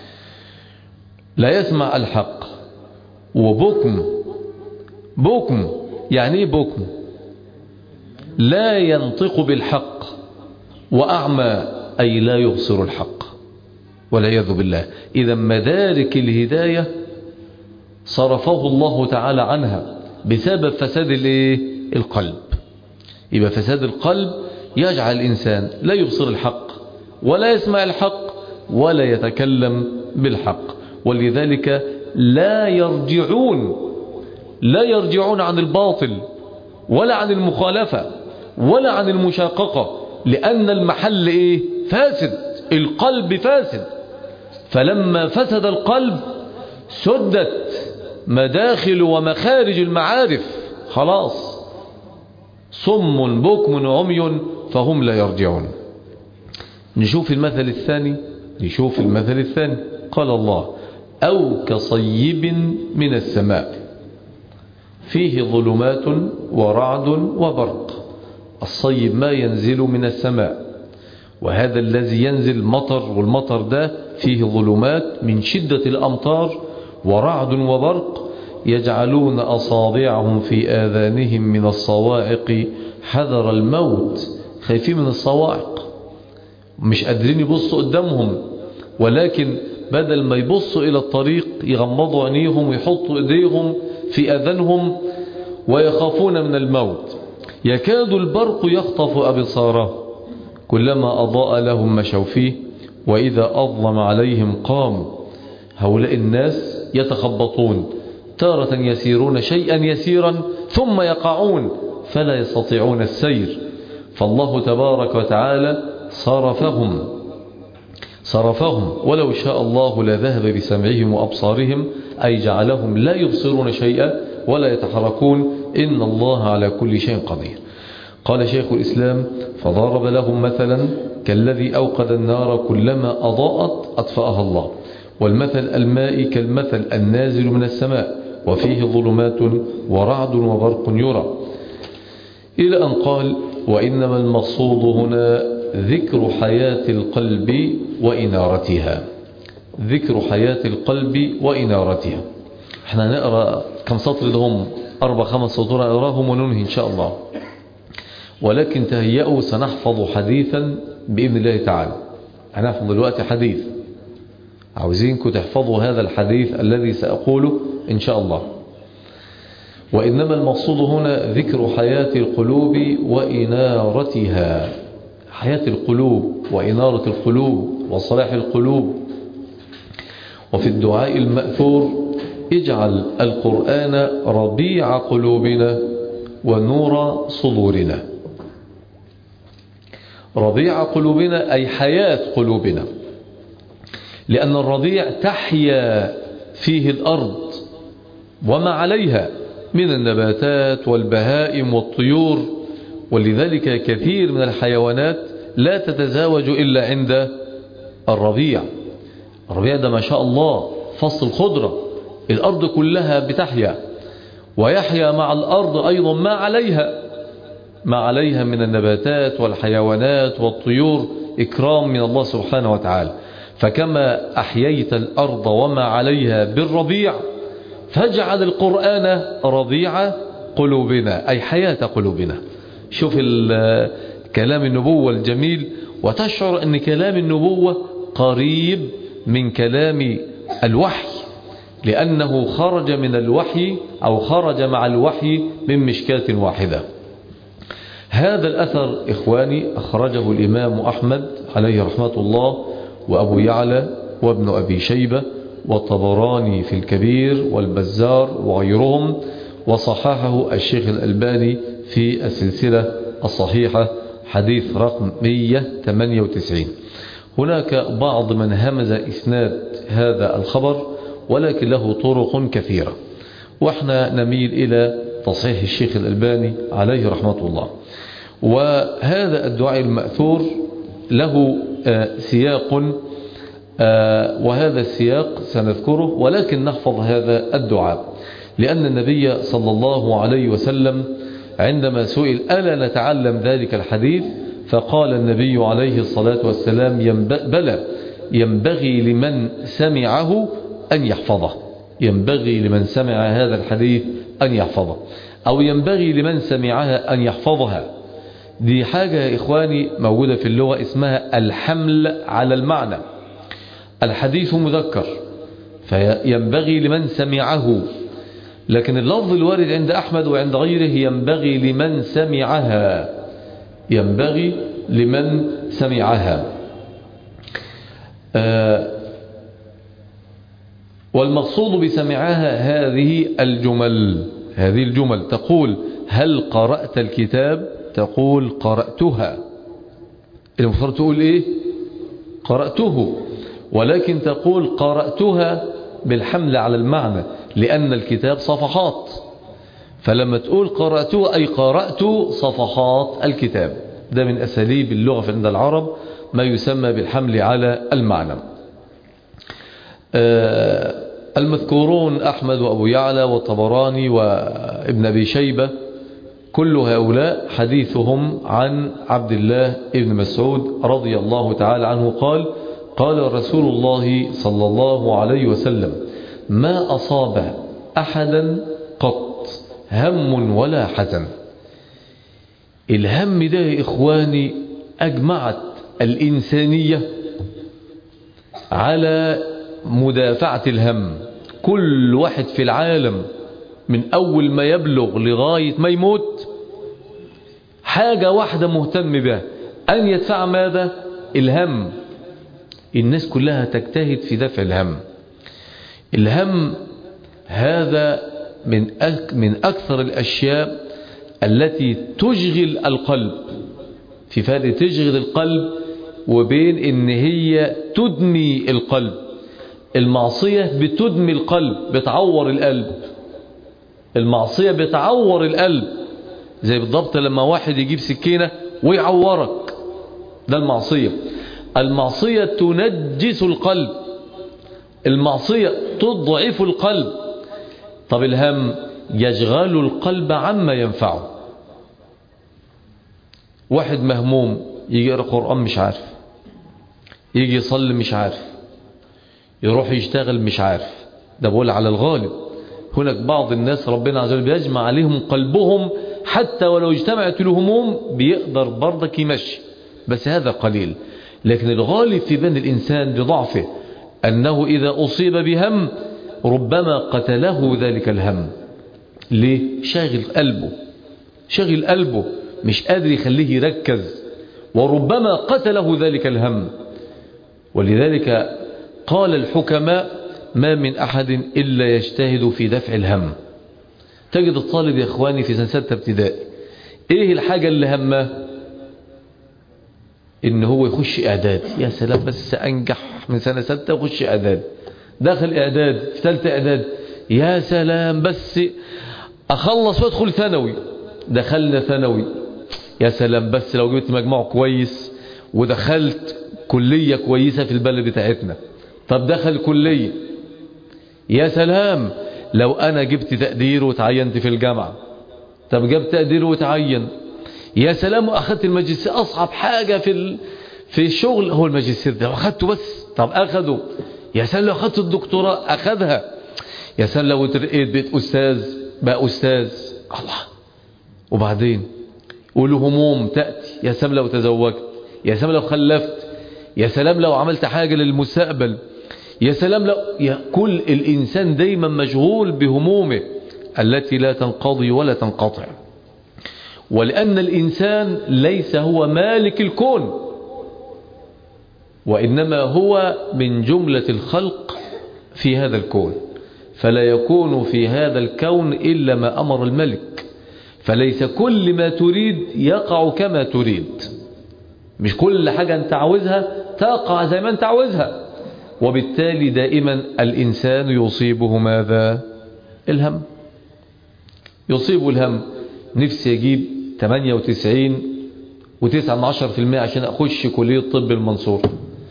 [SPEAKER 1] لا يسمع الحق وبكم بكم يعني ايه بكم؟ لا ينطق بالحق، وأعمى أي لا يبصر الحق والعياذ بالله. إذا مدارك الهداية صرفه الله تعالى عنها بسبب فساد القلب. يبقى فساد القلب يجعل الإنسان لا يبصر الحق ولا يسمع الحق ولا يتكلم بالحق، ولذلك لا يرجعون لا يرجعون عن الباطل ولا عن المخالفة ولا عن المشاققة، لأن المحل إيه؟ فاسد، القلب فاسد. فلما فسد القلب سدت مداخل ومخارج المعارف، خلاص صم بكم عمي فهم لا يرجعون. نشوف المثل الثاني نشوف المثل الثاني قال الله: أو كصيب من السماء فيه ظلمات ورعد وبرق. الصيب ما ينزل من السماء، وهذا الذي ينزل مطر، والمطر ده فيه ظلمات من شدة الأمطار ورعد وبرق، يجعلون أصابعهم في آذانهم من الصواعق حذر الموت. خايفين من الصواعق، مش قادرين يبصوا قدامهم، ولكن بدل ما يبصوا إلى الطريق يغمضوا عينيهم ويحطوا إيديهم في آذانهم ويخافون من الموت. يكاد البرق يخطف أبصاره كلما أضاء لهم مشوا فيه وإذا أظلم عليهم قاموا. هؤلاء الناس يتخبطون، تارة يسيرون شيئا يسيرا ثم يقعون فلا يستطيعون السير. فالله تبارك وتعالى صرفهم صرفهم ولو شاء الله لذهب بسمعهم وأبصارهم، أي جعلهم لا يبصرون شيئا ولا يتحركون. إن الله على كل شيء قدير. قال شيخ الإسلام: فضرب لهم مثلا كالذي أوقد النار كلما أضاءت أطفأها الله. والمثل المائي كالمثل النازل من السماء وفيه ظلمات ورعد وبرق يرى، إلى أن قال: وإنما المقصود هنا ذكر حياة القلب وإنارتها. ذكر حياة القلب وإنارتها. احنا نقرأ كم سطر لهم؟ أربع خمس سطور نقراهم وننهي إن شاء الله، ولكن تهيئوا سنحفظ حديثا بإذن الله تعالى. هنحفظ دلوقتي حديث، عاوزينكم تحفظوا هذا الحديث الذي سأقوله إن شاء الله. وإنما المقصود هنا ذكر حياة القلوب وإنارتها، حياة القلوب وإنارة القلوب وصلاح القلوب. وفي الدعاء المأثور: اجعل القرآن ربيع قلوبنا ونور صدورنا. ربيع قلوبنا أي حياة قلوبنا، لأن الربيع تحيا فيه الأرض وما عليها من النباتات والبهائم والطيور، ولذلك كثير من الحيوانات لا تتزاوج إلا عند الربيع. الربيع ده ما شاء الله فصل الخضرة، الأرض كلها بتحيا، ويحيا مع الأرض أيضا ما عليها ما عليها من النباتات والحيوانات والطيور، إكرام من الله سبحانه وتعالى. فكما أحييت الأرض وما عليها بالربيع، فاجعل القرآن ربيع قلوبنا أي حياة قلوبنا. شوف كلام النبوة الجميل، وتشعر أن كلام النبوة قريب من كلام الوحي، لأنه خرج من الوحي أو خرج مع الوحي من مشكاة واحدة. هذا الأثر إخواني أخرجه الإمام أحمد عليه رحمة الله، وأبو يعلى وابن أبي شيبة والطبراني في الكبير والبزار وغيرهم، وصححه الشيخ الألباني في السلسلة الصحيحة حديث رقم مئة وثمانية وتسعين. هناك بعض من همز إسناد هذا الخبر، ولكن له طرق كثيرة، وإحنا نميل إلى تصحيح الشيخ الألباني عليه رحمة الله. وهذا الدعاء المأثور له سياق، وهذا السياق سنذكره، ولكن نحفظ هذا الدعاء، لأن النبي صلى الله عليه وسلم عندما سئل ألا نتعلم ذلك الحديث، فقال النبي عليه الصلاة والسلام: بلى، ينبغي لمن سمعه أن يحفظه، ينبغي لمن سمع هذا الحديث أن يحفظه، أو ينبغي لمن سمعها أن يحفظها. دي حاجة يا إخواني موجودة في اللغة اسمها الحمل على المعنى. الحديث مذكر فينبغي لمن سمعه، لكن اللفظ الوارد عند أحمد وعند غيره ينبغي لمن سمعها، ينبغي لمن سمعها. آه والمقصود بسمعها هذه الجمل، هذه الجمل تقول: هل قرأت الكتاب؟ تقول: قرأتها. المفروض تقول إيه؟ قرأته، ولكن تقول قرأتها بالحمل على المعنى، لأن الكتاب صفحات، فلما تقول قرأتها أي قرأت صفحات الكتاب. ده من أساليب اللغة عند العرب، ما يسمى بالحمل على المعنى. آه المذكورون أحمد وأبو يعلى والطبراني وابن أبي شيبة، كل هؤلاء حديثهم عن عبد الله ابن مسعود رضي الله تعالى عنه قال: قال رسول الله صلى الله عليه وسلم: ما أصاب أحدا قط هم ولا حزن. الهم ده يا إخواني أجمعت الإنسانية على مدافعة الهم. كل واحد في العالم من أول ما يبلغ لغاية ما يموت حاجة واحدة مهتم بها، أن يدفع ماذا؟ الهم. الناس كلها تجتهد في دفع الهم. الهم هذا من من أكثر الأشياء التي تشغل القلب. في فرق تشغل القلب وبين إن هي تدمي القلب. المعصية بتدمي القلب، بتعور القلب. المعصية بتعور القلب، زي بالضبط لما واحد يجيب سكينة ويعورك، ده المعصية. المعصية تنجس القلب، المعصية تضعف القلب. طب الهم يشغل القلب عما ينفعه. واحد مهموم يجي يقرأ قرآن مش عارف، يجي يصلي مش عارف، يروح يشتغل مش عارف. ده بقول على الغالب. هناك بعض الناس ربنا عز وجل بيجمع عليهم قلبهم، حتى ولو اجتمعت الهموم بيقدر برضك يمشي، بس هذا قليل. لكن الغالب في بين الإنسان بضعفه أنه إذا أصيب بهم ربما قتله ذلك الهم. ليه؟ شاغل قلبه، شاغل قلبه مش قادر يخليه يركز، وربما قتله ذلك الهم. ولذلك قال الحكماء ما من أحد إلا يجتهد في دفع الهم. تجد الطالب يا إخواني في سنة ستة ابتدائي إيه الحاجة اللي همه؟ إن هو يخش إعداد. يا سلام بس أنجح من سنة ستة وخش إعداد. داخل إعداد في ثالثة إعداد، يا سلام بس أخلص وأدخل ثانوي. دخلنا ثانوي، يا سلام بس لو جبت مجموع كويس ودخلت كلية كويسة في البلد بتاعتنا. طب دخل كلية، يا سلام لو أنا جبت تقدير وتعينت في الجامعة. طب جاب تقدير وتعين، يا سلام وأخذت الماجستير. أصعب حاجة في في الشغل هو الماجستير ده، وأخذته بس. طب أخذه، يا سلام لو أخذت الدكتوراه أخذها. يا سلام لو ترقيت بيت أستاذ بقى أستاذ. الله. وبعدين قولوا هموم تأتي، يا سلام لو تزوجت، يا سلام لو خلفت، يا سلام لو عملت حاجة للمستقبل، يا سلام لو يا كل الإنسان دايما مشغول بهمومه التي لا تنقضي ولا تنقطع. ولأن الإنسان ليس هو مالك الكون، وإنما هو من جملة الخلق في هذا الكون، فلا يكون في هذا الكون إلا ما أمر الملك. فليس كل ما تريد يقع كما تريد، مش كل حاجة أنت عاوزها تقع زي ما أنت عاوزها. وبالتالي دائما الإنسان يصيبه ماذا؟ الهم. يصيبه الهم. نفسي أجيب ثمانية وتسعين وتسعة من عشرة في المئة عشان أخش كلية طب المنصور.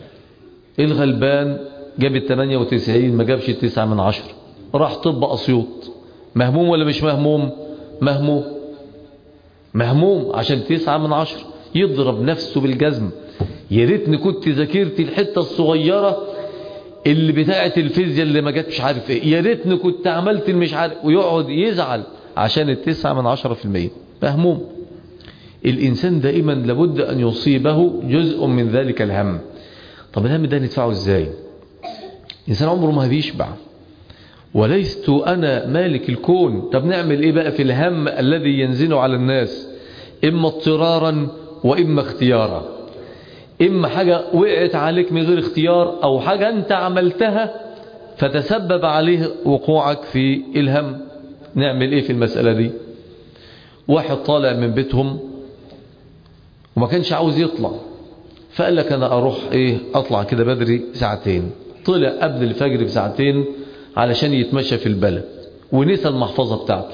[SPEAKER 1] الغلبان جاب الثمانية وتسعين ما جابش التسعة من عشرة، راح طب أسيوط. مهموم ولا مش مهموم؟ مهموم مهموم عشان تسعة من عشرة. يضرب نفسه بالجزم. يا ريتني كنت ذاكرت الحتة الصغيرة اللي بتاعت الفيزياء اللي ما جاتش عارف ايه، يا ريتني كنت عملت المش عارف، ويقعد يزعل عشان التسعة من عشرة في المية. مهموم. الإنسان دائما لابد أن يصيبه جزء من ذلك الهم. طب الهم ده ندفعه ازاي؟ الإنسان عمره ما بيشبع، وليست أنا مالك الكون. طب نعمل إيه بقى في الهم الذي ينزل على الناس؟ إما اضطرارا وإما اختيارا. إما حاجة وقعت عليك من غير اختيار، أو حاجة أنت عملتها فتسبب عليه وقوعك في الهم. نعمل إيه في المسألة دي؟ واحد طالع من بيتهم وما كانش عاوز يطلع، فقال لك أنا أروح إيه أطلع كده بدري ساعتين. طلع قبل الفجر بساعتين علشان يتمشى في البلد، ونسى المحفظة بتاعته.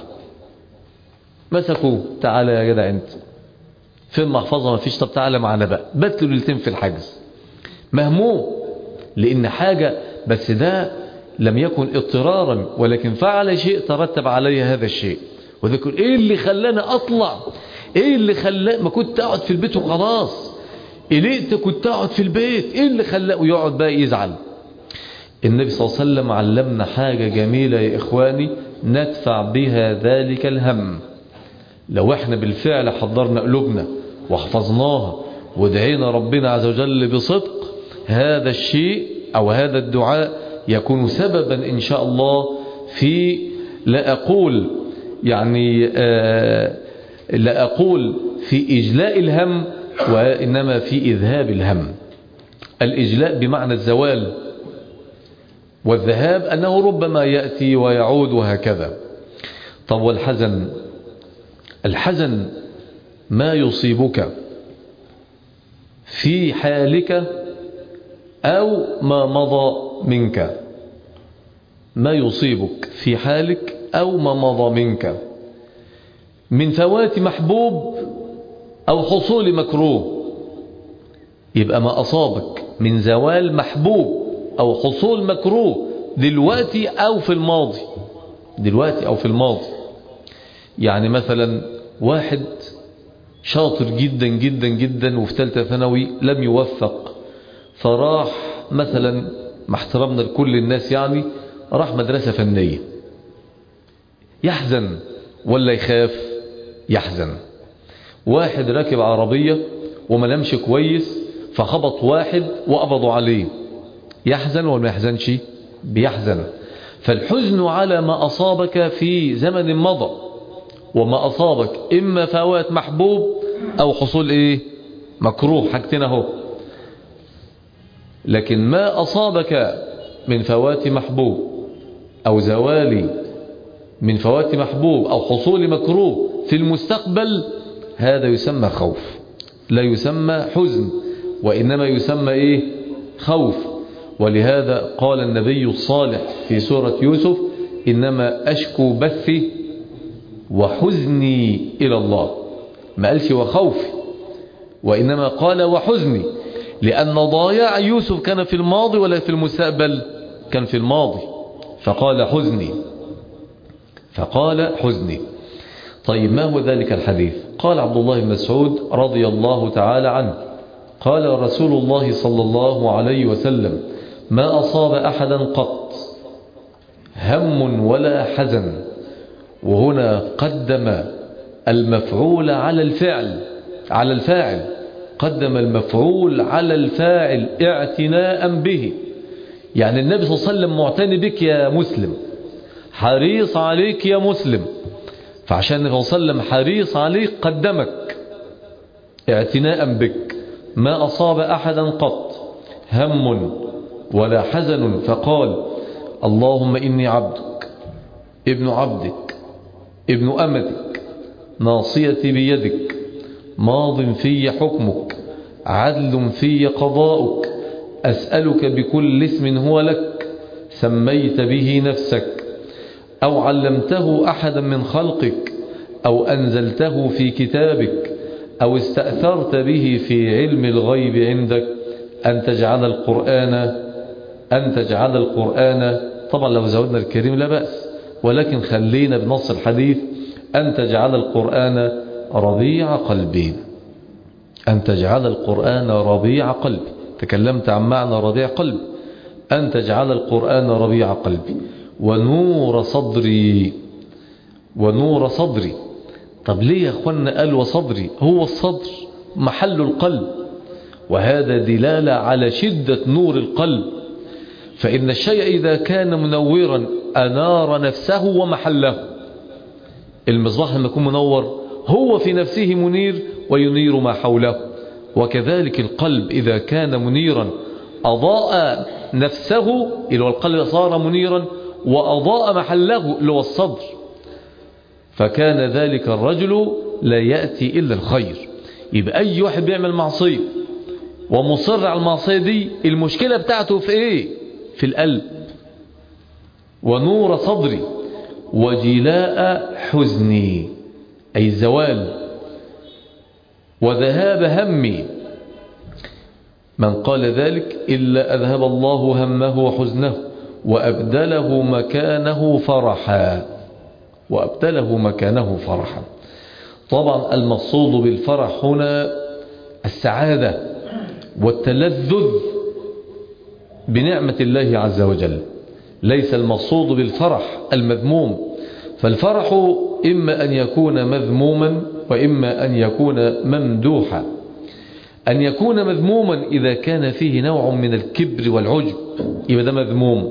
[SPEAKER 1] مسكوه، تعالى يا جدع انت فين المحفظة؟ ما فيش. طب تعالى معنا بقى. بات له ليلتين في الحجز. مهموم لان حاجة، بس ده لم يكن اضطرارا ولكن فعل شيء ترتب عليه هذا الشيء. وذكر ايه اللي خلاني اطلع؟ ايه اللي خلاني ما كنت اقعد في البيت وخلاص؟ قلقت كنت اقعد في البيت، ايه اللي خلاه؟ ويقعد بقى يزعل. النبي صلى الله عليه وسلم علمنا حاجة جميلة يا إخواني ندفع بها ذلك الهم. لو احنا بالفعل حضرنا قلوبنا وحفظناها ودعينا ربنا عز وجل بصدق، هذا الشيء أو هذا الدعاء يكون سببا إن شاء الله في لا أقول يعني آه لا أقول في إجلاء الهم، وإنما في إذهاب الهم. الإجلاء بمعنى الزوال، والذهاب أنه ربما يأتي ويعود وهكذا. طب والحزن؟ الحزن ما يصيبك في حالك أو ما مضى منك. ما يصيبك في حالك أو ما مضى منك من فوات محبوب أو حصول مكروه. يبقى ما أصابك من زوال محبوب أو حصول مكروه دلوقتي أو في الماضي، دلوقتي أو في الماضي. يعني مثلا واحد شاطر جدا جدا جدا وفي ثالثة ثانوي لم يوفق، فراح مثلا مع احترامنا لكل الناس يعني راح مدرسة فنية. يحزن ولا يخاف؟ يحزن. واحد راكب عربية وما نمش كويس فخبط واحد وقبضوا عليه، يحزن ولا ما يحزنش؟ بيحزن. فالحزن على ما أصابك في زمن مضى، وما أصابك إما فوات محبوب أو حصول إيه مكروه، حاجتين اهو. لكن ما أصابك من فوات محبوب أو زوال من فوات محبوب أو حصول مكروه في المستقبل، هذا يسمى خوف، لا يسمى حزن، وإنما يسمى إيه خوف. ولهذا قال النبي الصالح في سورة يوسف: إنما أشكو بثي وحزني إلى الله. ما قالش وخوفي، وإنما قال وحزني، لأن ضياع يوسف كان في الماضي ولا في المستقبل؟ كان في الماضي، فقال حزني فقال حزني. طيب ما هو ذلك الحديث؟ قال عبد الله بن مسعود رضي الله تعالى عنه: قال رسول الله صلى الله عليه وسلم: ما أصاب أحدا قط هم ولا حزن. وهنا قدم المفعول على الفعل على الفاعل قدم المفعول على الفاعل اعتناء به. يعني النبي صلى الله عليه وسلم معتني بك يا مسلم، حريص عليك يا مسلم، فعشان النبي صلى الله عليه وسلم حريص عليك قدمك اعتناء بك. ما أصاب أحدا قط هم ولا حزن، فقال: اللهم إني عبدك ابن عبدك ابن أمتك، ناصيتي بيدك، ماض في حكمك، عدل في قضاؤك، أسألك بكل اسم هو لك سميت به نفسك أو علمته أحدا من خلقك أو أنزلته في كتابك أو استأثرت به في علم الغيب عندك أن تجعل القرآن أن تجعل القرآن طبعا لو زودنا الكريم لا بأس، ولكن خلينا بنص الحديث: أن تجعل القرآن ربيع قلبي. أن تجعل القرآن ربيع قلبي، تكلمت عن معنى ربيع قلبي. أن تجعل القرآن ربيع قلبي ونور صدري ونور صدري. طب ليه يا أخوانا قال وصدري؟ هو الصدر محل القلب، وهذا دلالة على شدة نور القلب. فإن الشيء إذا كان منورا أنار نفسه ومحله. المصباح لما يكون منور هو في نفسه منير وينير ما حوله، وكذلك القلب إذا كان منيرا أضاء نفسه اللي هو القلب صار منيرا، وأضاء محله اللي هو الصدر، فكان ذلك الرجل لا يأتي إلا الخير. يبقى أي واحد بيعمل معصية ومصر على المعصية دي، المشكلة بتاعته في إيه؟ في القلب. ونور صدري وجلاء حزني أي الزوال وذهاب همي. من قال ذلك إلا أذهب الله همه وحزنه وأبدله مكانه فرحا وأبدله مكانه فرحا. طبعا المقصود بالفرح هنا السعادة والتلذذ بنعمة الله عز وجل، ليس المقصود بالفرح المذموم. فالفرح إما أن يكون مذموما وإما أن يكون ممدوحا. أن يكون مذموما إذا كان فيه نوع من الكبر والعجب يبقى ده مذموم.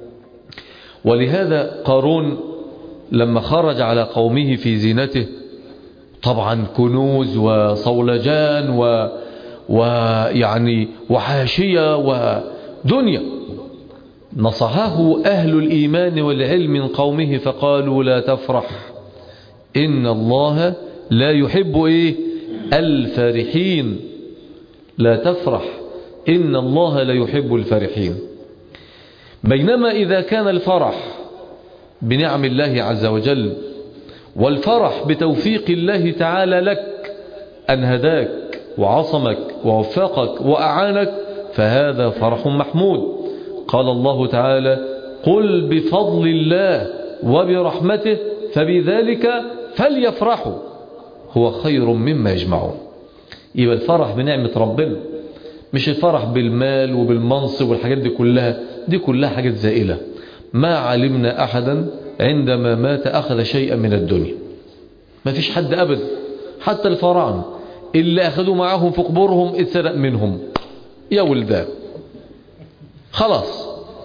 [SPEAKER 1] ولهذا قارون لما خرج على قومه في زينته، طبعا كنوز وصولجان و ويعني وحاشية ودنيا، نصحه أهل الإيمان والعلم من قومه فقالوا: لا تفرح إن الله لا يحب إيه الفرحين. لا تفرح إن الله لا يحب الفرحين. بينما إذا كان الفرح بنعم الله عز وجل والفرح بتوفيق الله تعالى لك أن هداك وعصمك ووفقك وأعانك، فهذا فرح محمود. قال الله تعالى: قل بفضل الله وبرحمته فبذلك فليفرحوا هو خير مما يجمعون. يبقى الفرح بنعمة ربنا، مش الفرح بالمال وبالمنصب والحاجات دي كلها، دي كلها حاجات زائلة. ما علمنا أحدا عندما مات أخذ شيئا من الدنيا، ما فيش حد أبدا. حتى الفراعنة اللي أخذوا معهم في قبورهم اتسرق منهم يا ولدان، خلاص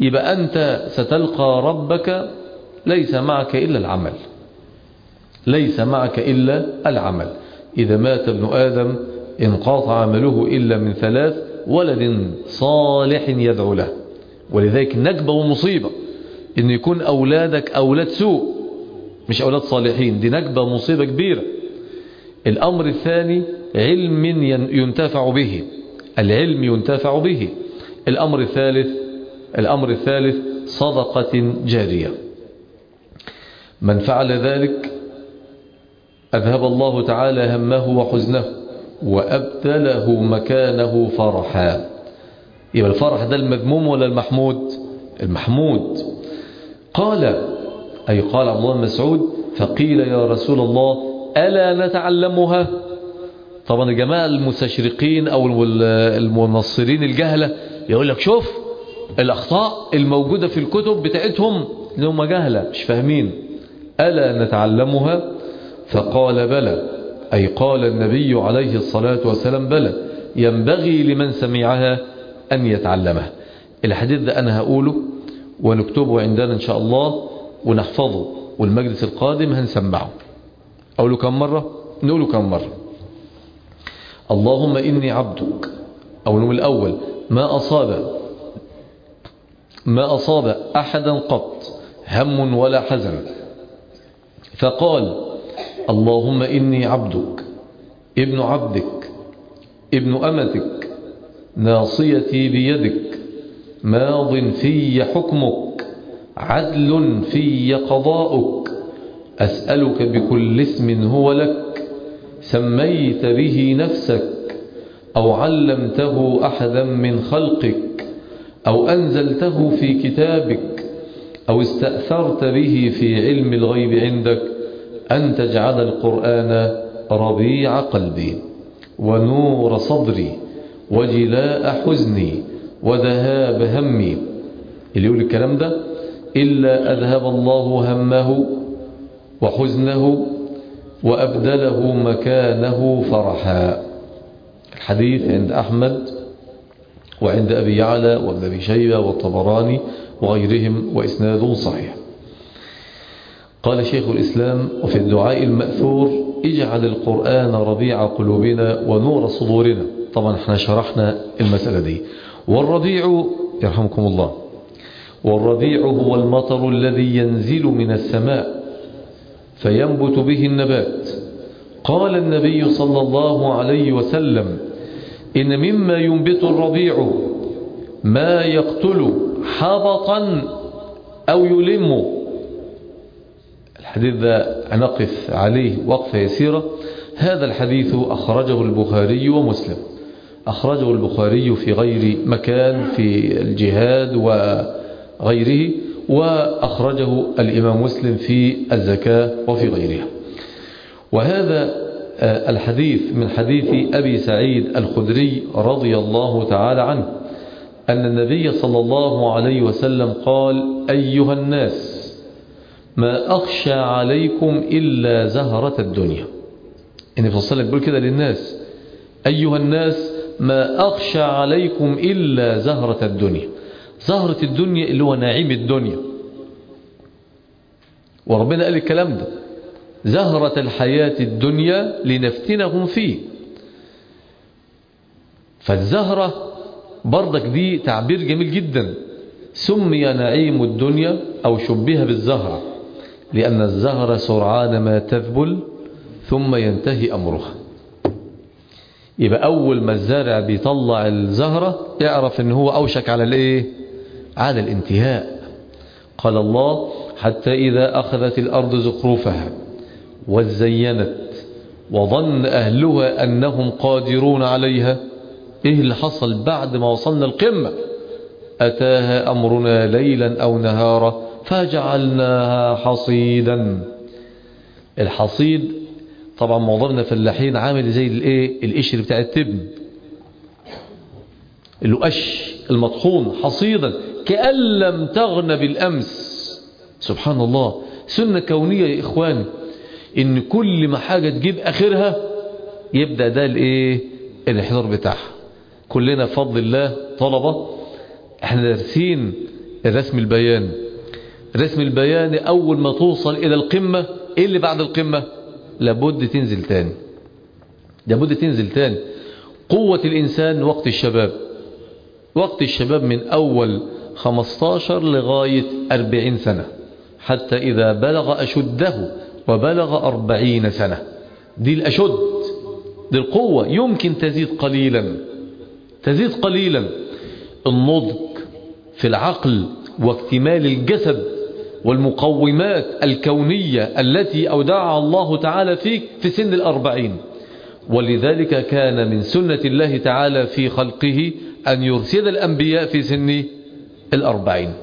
[SPEAKER 1] يبقى أنت ستلقى ربك ليس معك إلا العمل، ليس معك إلا العمل. إذا مات ابن آدم انقطع عمله إلا من ثلاث: ولد صالح يدعو له. ولذلك نكبة ومصيبة إن يكون أولادك أولاد سوء مش أولاد صالحين، دي نكبة ومصيبة كبيرة. الأمر الثاني: علم ينتفع به، العلم ينتفع به. الأمر الثالث الأمر الثالث صدقة جارية. من فعل ذلك أذهب الله تعالى همه وحزنه وأبدله مكانه فرحا. يبقى الفرح ده المذموم ولا المحمود؟ المحمود. قال أي قال عبد الله بن مسعود: فقيل يا رسول الله ألا نتعلمها؟ طبعا الجماعة المستشرقين أو المنصرين الجهلة يقول لك شوف الأخطاء الموجودة في الكتب بتاعتهم إنهم جهلة مش فاهمين. ألا نتعلمها؟ فقال بلى، أي قال النبي عليه الصلاة والسلام بلى، ينبغي لمن سمعها أن يتعلمها. الحديث ده أنا هقوله ونكتبه عندنا إن شاء الله ونحفظه، والمجلس القادم هنسمعه. أقوله كم مرة؟ نقوله كم مرة؟ اللهم إني عبدك. أو نقول الأول: ما أصاب ما أصاب أحدا قط هم ولا حزن فقال اللهم إني عبدك ابن عبدك ابن أمتك ناصيتي بيدك ماض في حكمك عدل في قضاؤك أسألك بكل اسم هو لك سميت به نفسك أو علمته أحدا من خلقك أو أنزلته في كتابك أو استأثرت به في علم الغيب عندك أن تجعل القرآن ربيع قلبي ونور صدري وجلاء حزني وذهاب همي. اللي يقول الكلام ده إلا أذهب الله همه وحزنه وأبدله مكانه فرحا. الحديث عند أحمد وعند أبي يعلى وابن أبي شيبة والطبراني وغيرهم وإسناده صحيح. قال شيخ الإسلام: وفي الدعاء المأثور اجعل القرآن ربيع قلوبنا ونور صدورنا. طبعا احنا شرحنا المسألة دي. والربيع يرحمكم الله والربيع هو المطر الذي ينزل من السماء فينبت به النبات. قال النبي صلى الله عليه وسلم: إن مما ينبت الربيع ما يقتل حبطا أو يلم. الحديث ده نقف عليه وقفة يسيرة. هذا الحديث أخرجه البخاري ومسلم، أخرجه البخاري في غير مكان في الجهاد وغيره، وأخرجه الإمام مسلم في الزكاة وفي غيرها. وهذا الحديث من حديث أبي سعيد الخدري رضي الله تعالى عنه أن النبي صلى الله عليه وسلم قال: أيها الناس ما أخشى عليكم إلا زهرة الدنيا. النبي صلى الله عليه وسلم يقول كده للناس: أيها الناس ما أخشى عليكم إلا زهرة الدنيا. زهرة الدنيا اللي هو نعيم الدنيا، وربنا قال الكلام ده: زهرة الحياة الدنيا لنفتنهم فيه. فالزهرة برضك دي تعبير جميل جدا. سمي نعيم الدنيا أو شبه بالزهرة لأن الزهرة سرعان ما تذبل ثم ينتهي أمرها. يبقى أول ما الزارع بيطلع الزهرة يعرف أنه هو أوشك على الإيه؟ على الانتهاء. قال الله: حتى إذا أخذت الأرض زخرفها وزينت وظن أهلها أنهم قادرون عليها. إيه اللي حصل بعد ما وصلنا القمة؟ أتاها أمرنا ليلا أو نهارا فجعلناها حصيدا. الحصيد طبعا معظمنا فلاحين عامل زي الايه القشر بتاع التبن، القش المطحون حصيدا كأن لم تغن بالأمس. سبحان الله، سنة كونية يا إخواني، إن كل ما حاجة تجيب آخرها يبدأ ده الايه الانحدار بتاعها. كلنا بفضل الله طلبة، احنا دارسين الرسم البياني. الرسم البياني أول ما توصل إلى القمة، إيه اللي بعد القمة؟ لابد تنزل تاني، لابد تنزل تاني. قوة الإنسان وقت الشباب، وقت الشباب من أول خمستاشر لغاية أربعين سنة، حتى إذا بلغ أشده وبلغ أربعين سنة، دي الأشد، دي القوة. يمكن تزيد قليلا، تزيد قليلا. النضج في العقل واكتمال الجسد والمقومات الكونية التي أودعها الله تعالى فيك في سن الأربعين. ولذلك كان من سنة الله تعالى في خلقه أن يرسل الأنبياء في سن الأربعين.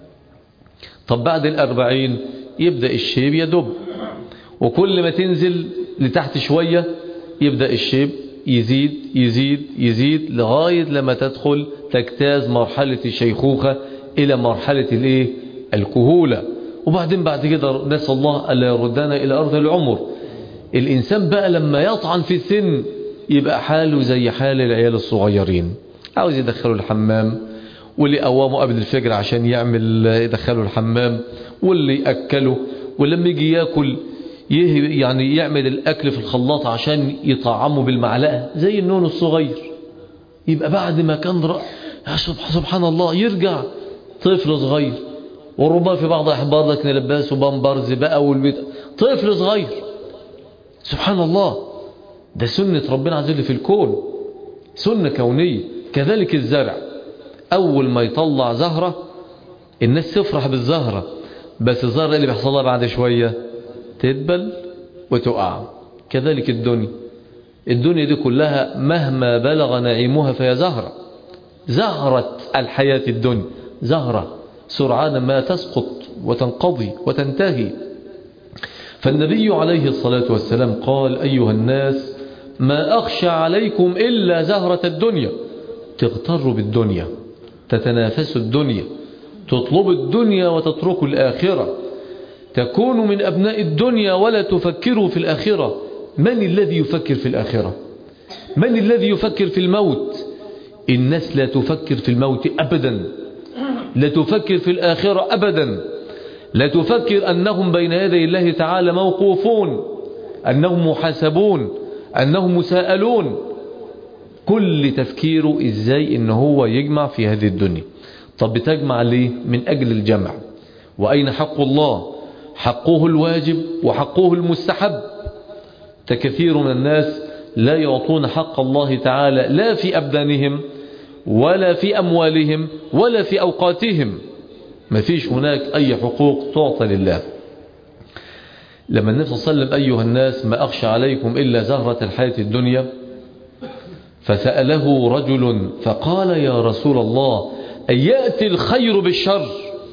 [SPEAKER 1] طب بعد الأربعين يبدأ الشيب يدب، وكل ما تنزل لتحت شوية يبدأ الشيب يزيد يزيد يزيد لغاية لما تدخل تجتاز مرحلة الشيخوخة إلى مرحلة الايه الكهولة. وبعدين بعد كده نسأل الله ألا يردنا إلى أرض العمر. الإنسان بقى لما يطعن في السن يبقى حاله زي حال العيال الصغيرين، عاوز يدخله الحمام، واللي قوامه قبل الفجر عشان يعمل يدخله الحمام، واللي يأكله، ولما يجي ياكل يعني يعمل الأكل في الخلاط عشان يطعمه بالمعلقة زي النون الصغير. يبقى بعد ما كان رأ... سبحان الله يرجع طفل صغير. وربما في بعض أحبار لك نلبسه بامبرز بقى والبيت طفل صغير. سبحان الله، ده سنة ربنا عز وجل في الكون، سنة كونية. كذلك الزرع أول ما يطلع زهرة الناس تفرح بالزهرة، بس الزهرة اللي بيحصلها بعد شوية تدبل وتقع. كذلك الدنيا، الدنيا دي كلها مهما بلغ نعيمها فهي زهرة، زهرة الحياة الدنيا، زهرة سرعان ما تسقط وتنقضي وتنتهي. فالنبي عليه الصلاة والسلام قال: أيها الناس ما أخشى عليكم إلا زهرة الدنيا. تغتروا بالدنيا، تتنافسوا الدنيا، تطلبوا الدنيا وتتركوا الآخرة، تكونوا من أبناء الدنيا ولا تفكروا في الآخرة. من الذي يفكر في الآخرة؟ من الذي يفكر في الموت؟ الناس لا تفكر في الموت أبدا، لا تفكر في الآخرة أبدا، لا تفكر أنهم بين يدي الله تعالى موقوفون، أنهم محاسبون، أنهم مساءلون. كل تفكيره إزاي إن هو يجمع في هذه الدنيا. طب بتجمع ليه؟ من أجل الجمع. وأين حق الله؟ حقه الواجب وحقه المستحب. كثير من الناس لا يعطون حق الله تعالى لا في أبدانهم ولا في أموالهم ولا في أوقاتهم. ما فيش هناك أي حقوق تعطى لله. لما النبي صلى الله عليه وسلم: أيها الناس ما أخشى عليكم إلا زهرة الحياة الدنيا، فسأله رجل فقال: يا رسول الله أن يأتي الخير بالشر؟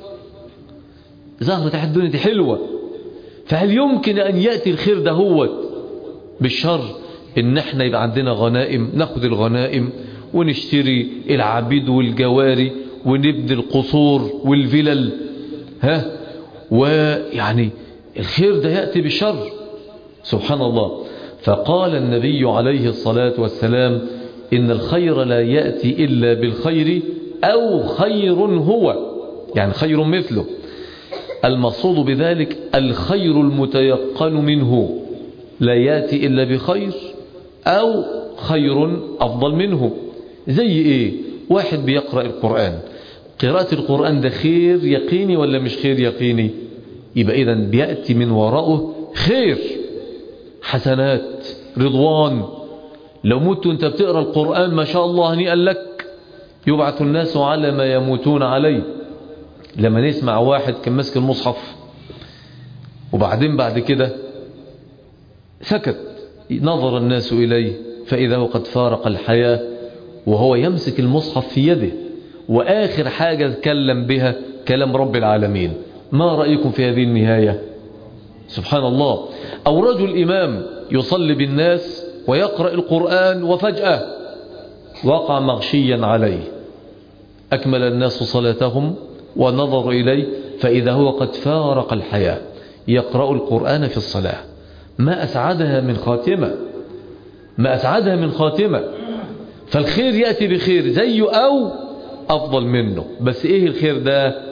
[SPEAKER 1] زهرة الحياة الدنيا دي حلوة، فهل يمكن أن يأتي الخير ده هو بالشر؟ إن احنا يبقى عندنا غنائم، ناخد الغنائم ونشتري العبيد والجواري ونبني القصور والفلل، ها، ويعني الخير ده يأتي بالشر. سبحان الله. فقال النبي عليه الصلاة والسلام: إن الخير لا يأتي إلا بالخير أو خير هو، يعني خير مثله. المقصود بذلك الخير المتيقن منه، لا يأتي إلا بخير أو خير أفضل منه. زي إيه؟ واحد بيقرأ القرآن، قراءة القرآن ده خير يقيني ولا مش خير يقيني؟ يبقى إذن بيأتي من وراءه خير، حسنات، رضوان. لو مت وانت بتقرأ القرآن ما شاء الله هنيئا لك، يبعث الناس على ما يموتون عليه. لما نسمع واحد كان ماسك المصحف وبعدين بعد كده سكت، نظر الناس إليه فإذا هو قد فارق الحياة وهو يمسك المصحف في يده، وآخر حاجة تكلم بها كلام رب العالمين. ما رأيكم في هذه النهاية؟ سبحان الله. أو رجل إمام يصلي بالناس ويقرأ القرآن وفجأة وقع مغشيا عليه، أكمل الناس صلاتهم ونظر إليه فإذا هو قد فارق الحياة، يقرأ القرآن في الصلاة. ما أسعدها من خاتمة، ما أسعدها من خاتمة. فالخير يأتي بخير زيه أو أفضل منه. بس إيه الخير ده؟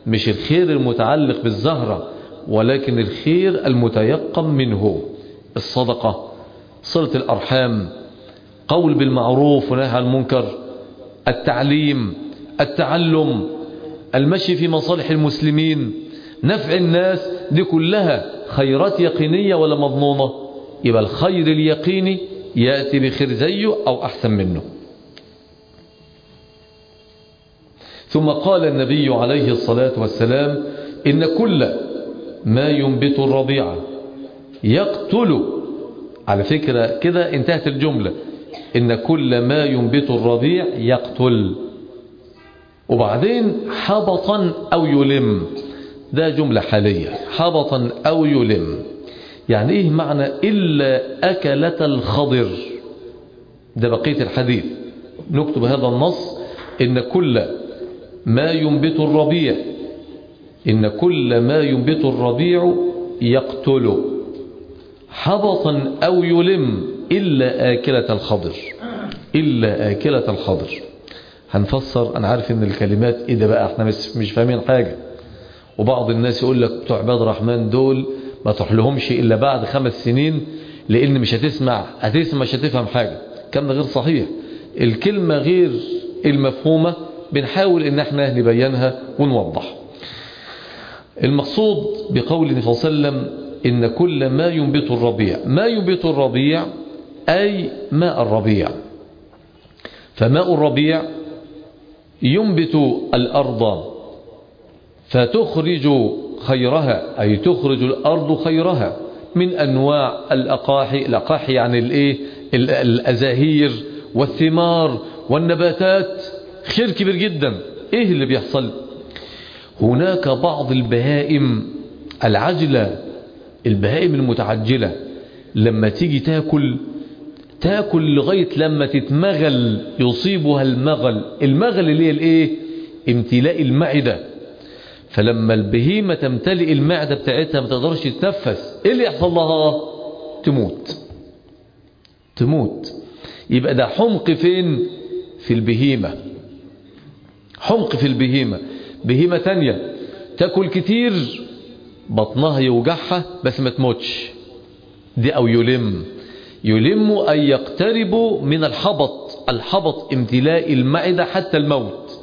[SPEAKER 1] مش الخير المتعلق بالزهرة، ولكن الخير المتيقن منه، الصدقة، صلة الأرحام، قول بالمعروف ونهي عن المنكر، التعليم، التعلم، المشي في مصالح المسلمين، نفع الناس، دي كلها خيرات يقينية ولا مظنونة؟ يبقى الخير اليقيني يأتي بخير زيه أو أحسن منه. ثم قال النبي عليه الصلاة والسلام إن كل ما ينبت الربيع يقتل. على فكرة كده انتهت الجملة، إن كل ما ينبت الربيع يقتل، وبعدين حبطا أو يلم، ده جملة حالية، حبطا أو يلم. يعني إيه معنى إلا أكلة الخضر؟ ده بقية الحديث. نكتب هذا النص، إن كل ما ينبت الربيع إن كل ما ينبت الربيع يقتل حبطا أو يلم إلا آكلة الخضر، إلا آكلة الخضر. هنفسر. أنا عارف إن الكلمات إيه ده بقى، احنا مش, مش فاهمين حاجة. وبعض الناس يقول لك بتوع عباد الرحمن دول ما تروح لهمش إلا بعد خمس سنين، لأن مش هتسمع هتسمع مش هتفهم حاجة. كلام ده غير صحيح، الكلمة غير المفهومة بنحاول إن احنا نبينها ونوضح. المقصود بقول النبي صلى الله عليه وسلم إن كل ما ينبت الربيع، ما ينبت الربيع أي ماء الربيع. فماء الربيع ينبت الأرض فتخرج خيرها، أي تخرج الأرض خيرها من أنواع الأقاحي. الأقاحي يعني الإيه؟ الأزاهير والثمار والنباتات، خير كبير جدا. إيه اللي بيحصل؟ هناك بعض البهائم العجلة، البهائم المتعجلة، لما تيجي تاكل تاكل لغاية لما تتمغل، يصيبها المغل. المغل اللي هي الايه؟ امتلاء المعدة. فلما البهيمة تمتلئ المعدة بتاعتها ما تقدرش تتنفس، ايه اللي يحصل لها؟ تموت تموت. يبقى ده حمق فين؟ في البهيمة، حمق في البهيمة. بهيمة تانية تاكل كتير بطنها يوجعها بس ما تموتش، دي أو يلم. يلم أي يقترب من الحبط. الحبط امتلاء المعدة حتى الموت،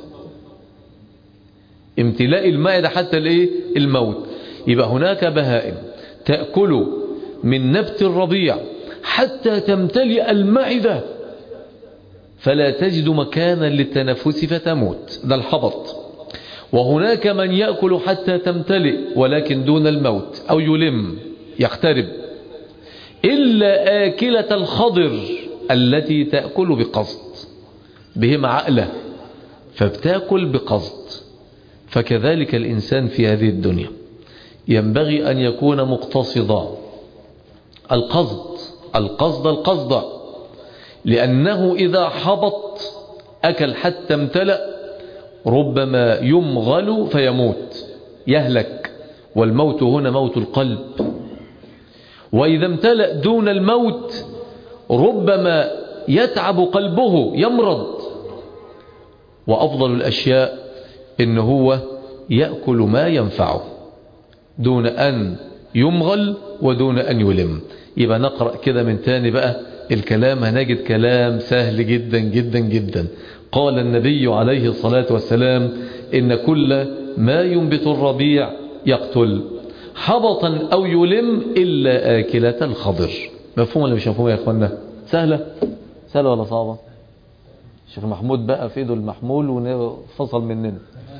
[SPEAKER 1] امتلاء المعدة حتى الايه؟ الموت. يبقى هناك بهائم تأكل من نبت الربيع حتى تمتلئ المعدة فلا تجد مكانا للتنفس فتموت، ده الحبط. وهناك من يأكل حتى تمتلئ ولكن دون الموت أو يلم، يقترب. إلا آكلة الخضر التي تأكل بقصد، بهم عقلة فبتاكل بقصد. فكذلك الإنسان في هذه الدنيا ينبغي أن يكون مقتصدا. القصد القصد القصد لأنه إذا حبط أكل حتى امتلأ ربما يمغل فيموت، يهلك. والموت هنا موت القلب. وإذا امتلأ دون الموت ربما يتعب قلبه، يمرض. وأفضل الأشياء إن هو يأكل ما ينفعه دون أن يمغل ودون أن يلم. يبقى نقرأ كده من تاني بقى الكلام، هنجد كلام سهل جدا جدا جدا. قال النبي عليه الصلاة والسلام إن كل ما ينبت الربيع يقتل حبطا أو يلم إلا آكلة الخضر. مفهوم ولا مش مفهوم يا أخوانا؟ سهلة سهلة ولا صعبة؟ شيخ محمود بقى في ايده المحمول وفصل مننا.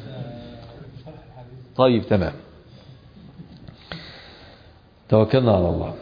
[SPEAKER 1] طيب تمام، توكلنا على الله.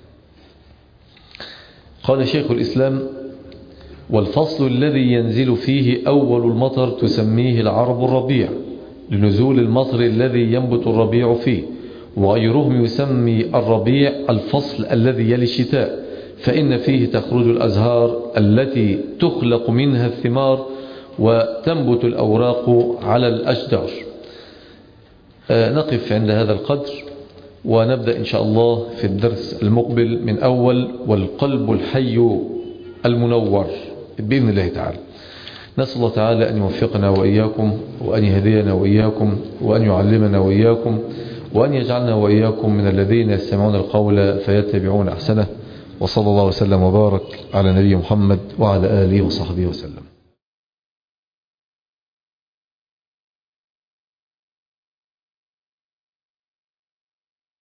[SPEAKER 1] قال شيخ الإسلام: والفصل الذي ينزل فيه أول المطر تسميه العرب الربيع لنزول المطر الذي ينبت الربيع فيه، وغيرهم يسمي الربيع الفصل الذي يلي الشتاء، فإن فيه تخرج الأزهار التي تخلق منها الثمار وتنبت الأوراق على الأشجار. آه نقف عند هذا القدر ونبدأ إن شاء الله في الدرس المقبل من أول والقلب الحي المنور بإذن الله تعالى. نسأل الله تعالى أن يوفقنا وإياكم وأن يهدينا وإياكم وأن يعلمنا وإياكم وأن يجعلنا وإياكم من الذين يستمعون القول فيتبعون أحسنه. وصلى الله وسلم وبارك على نبي محمد وعلى آله وصحبه وسلم.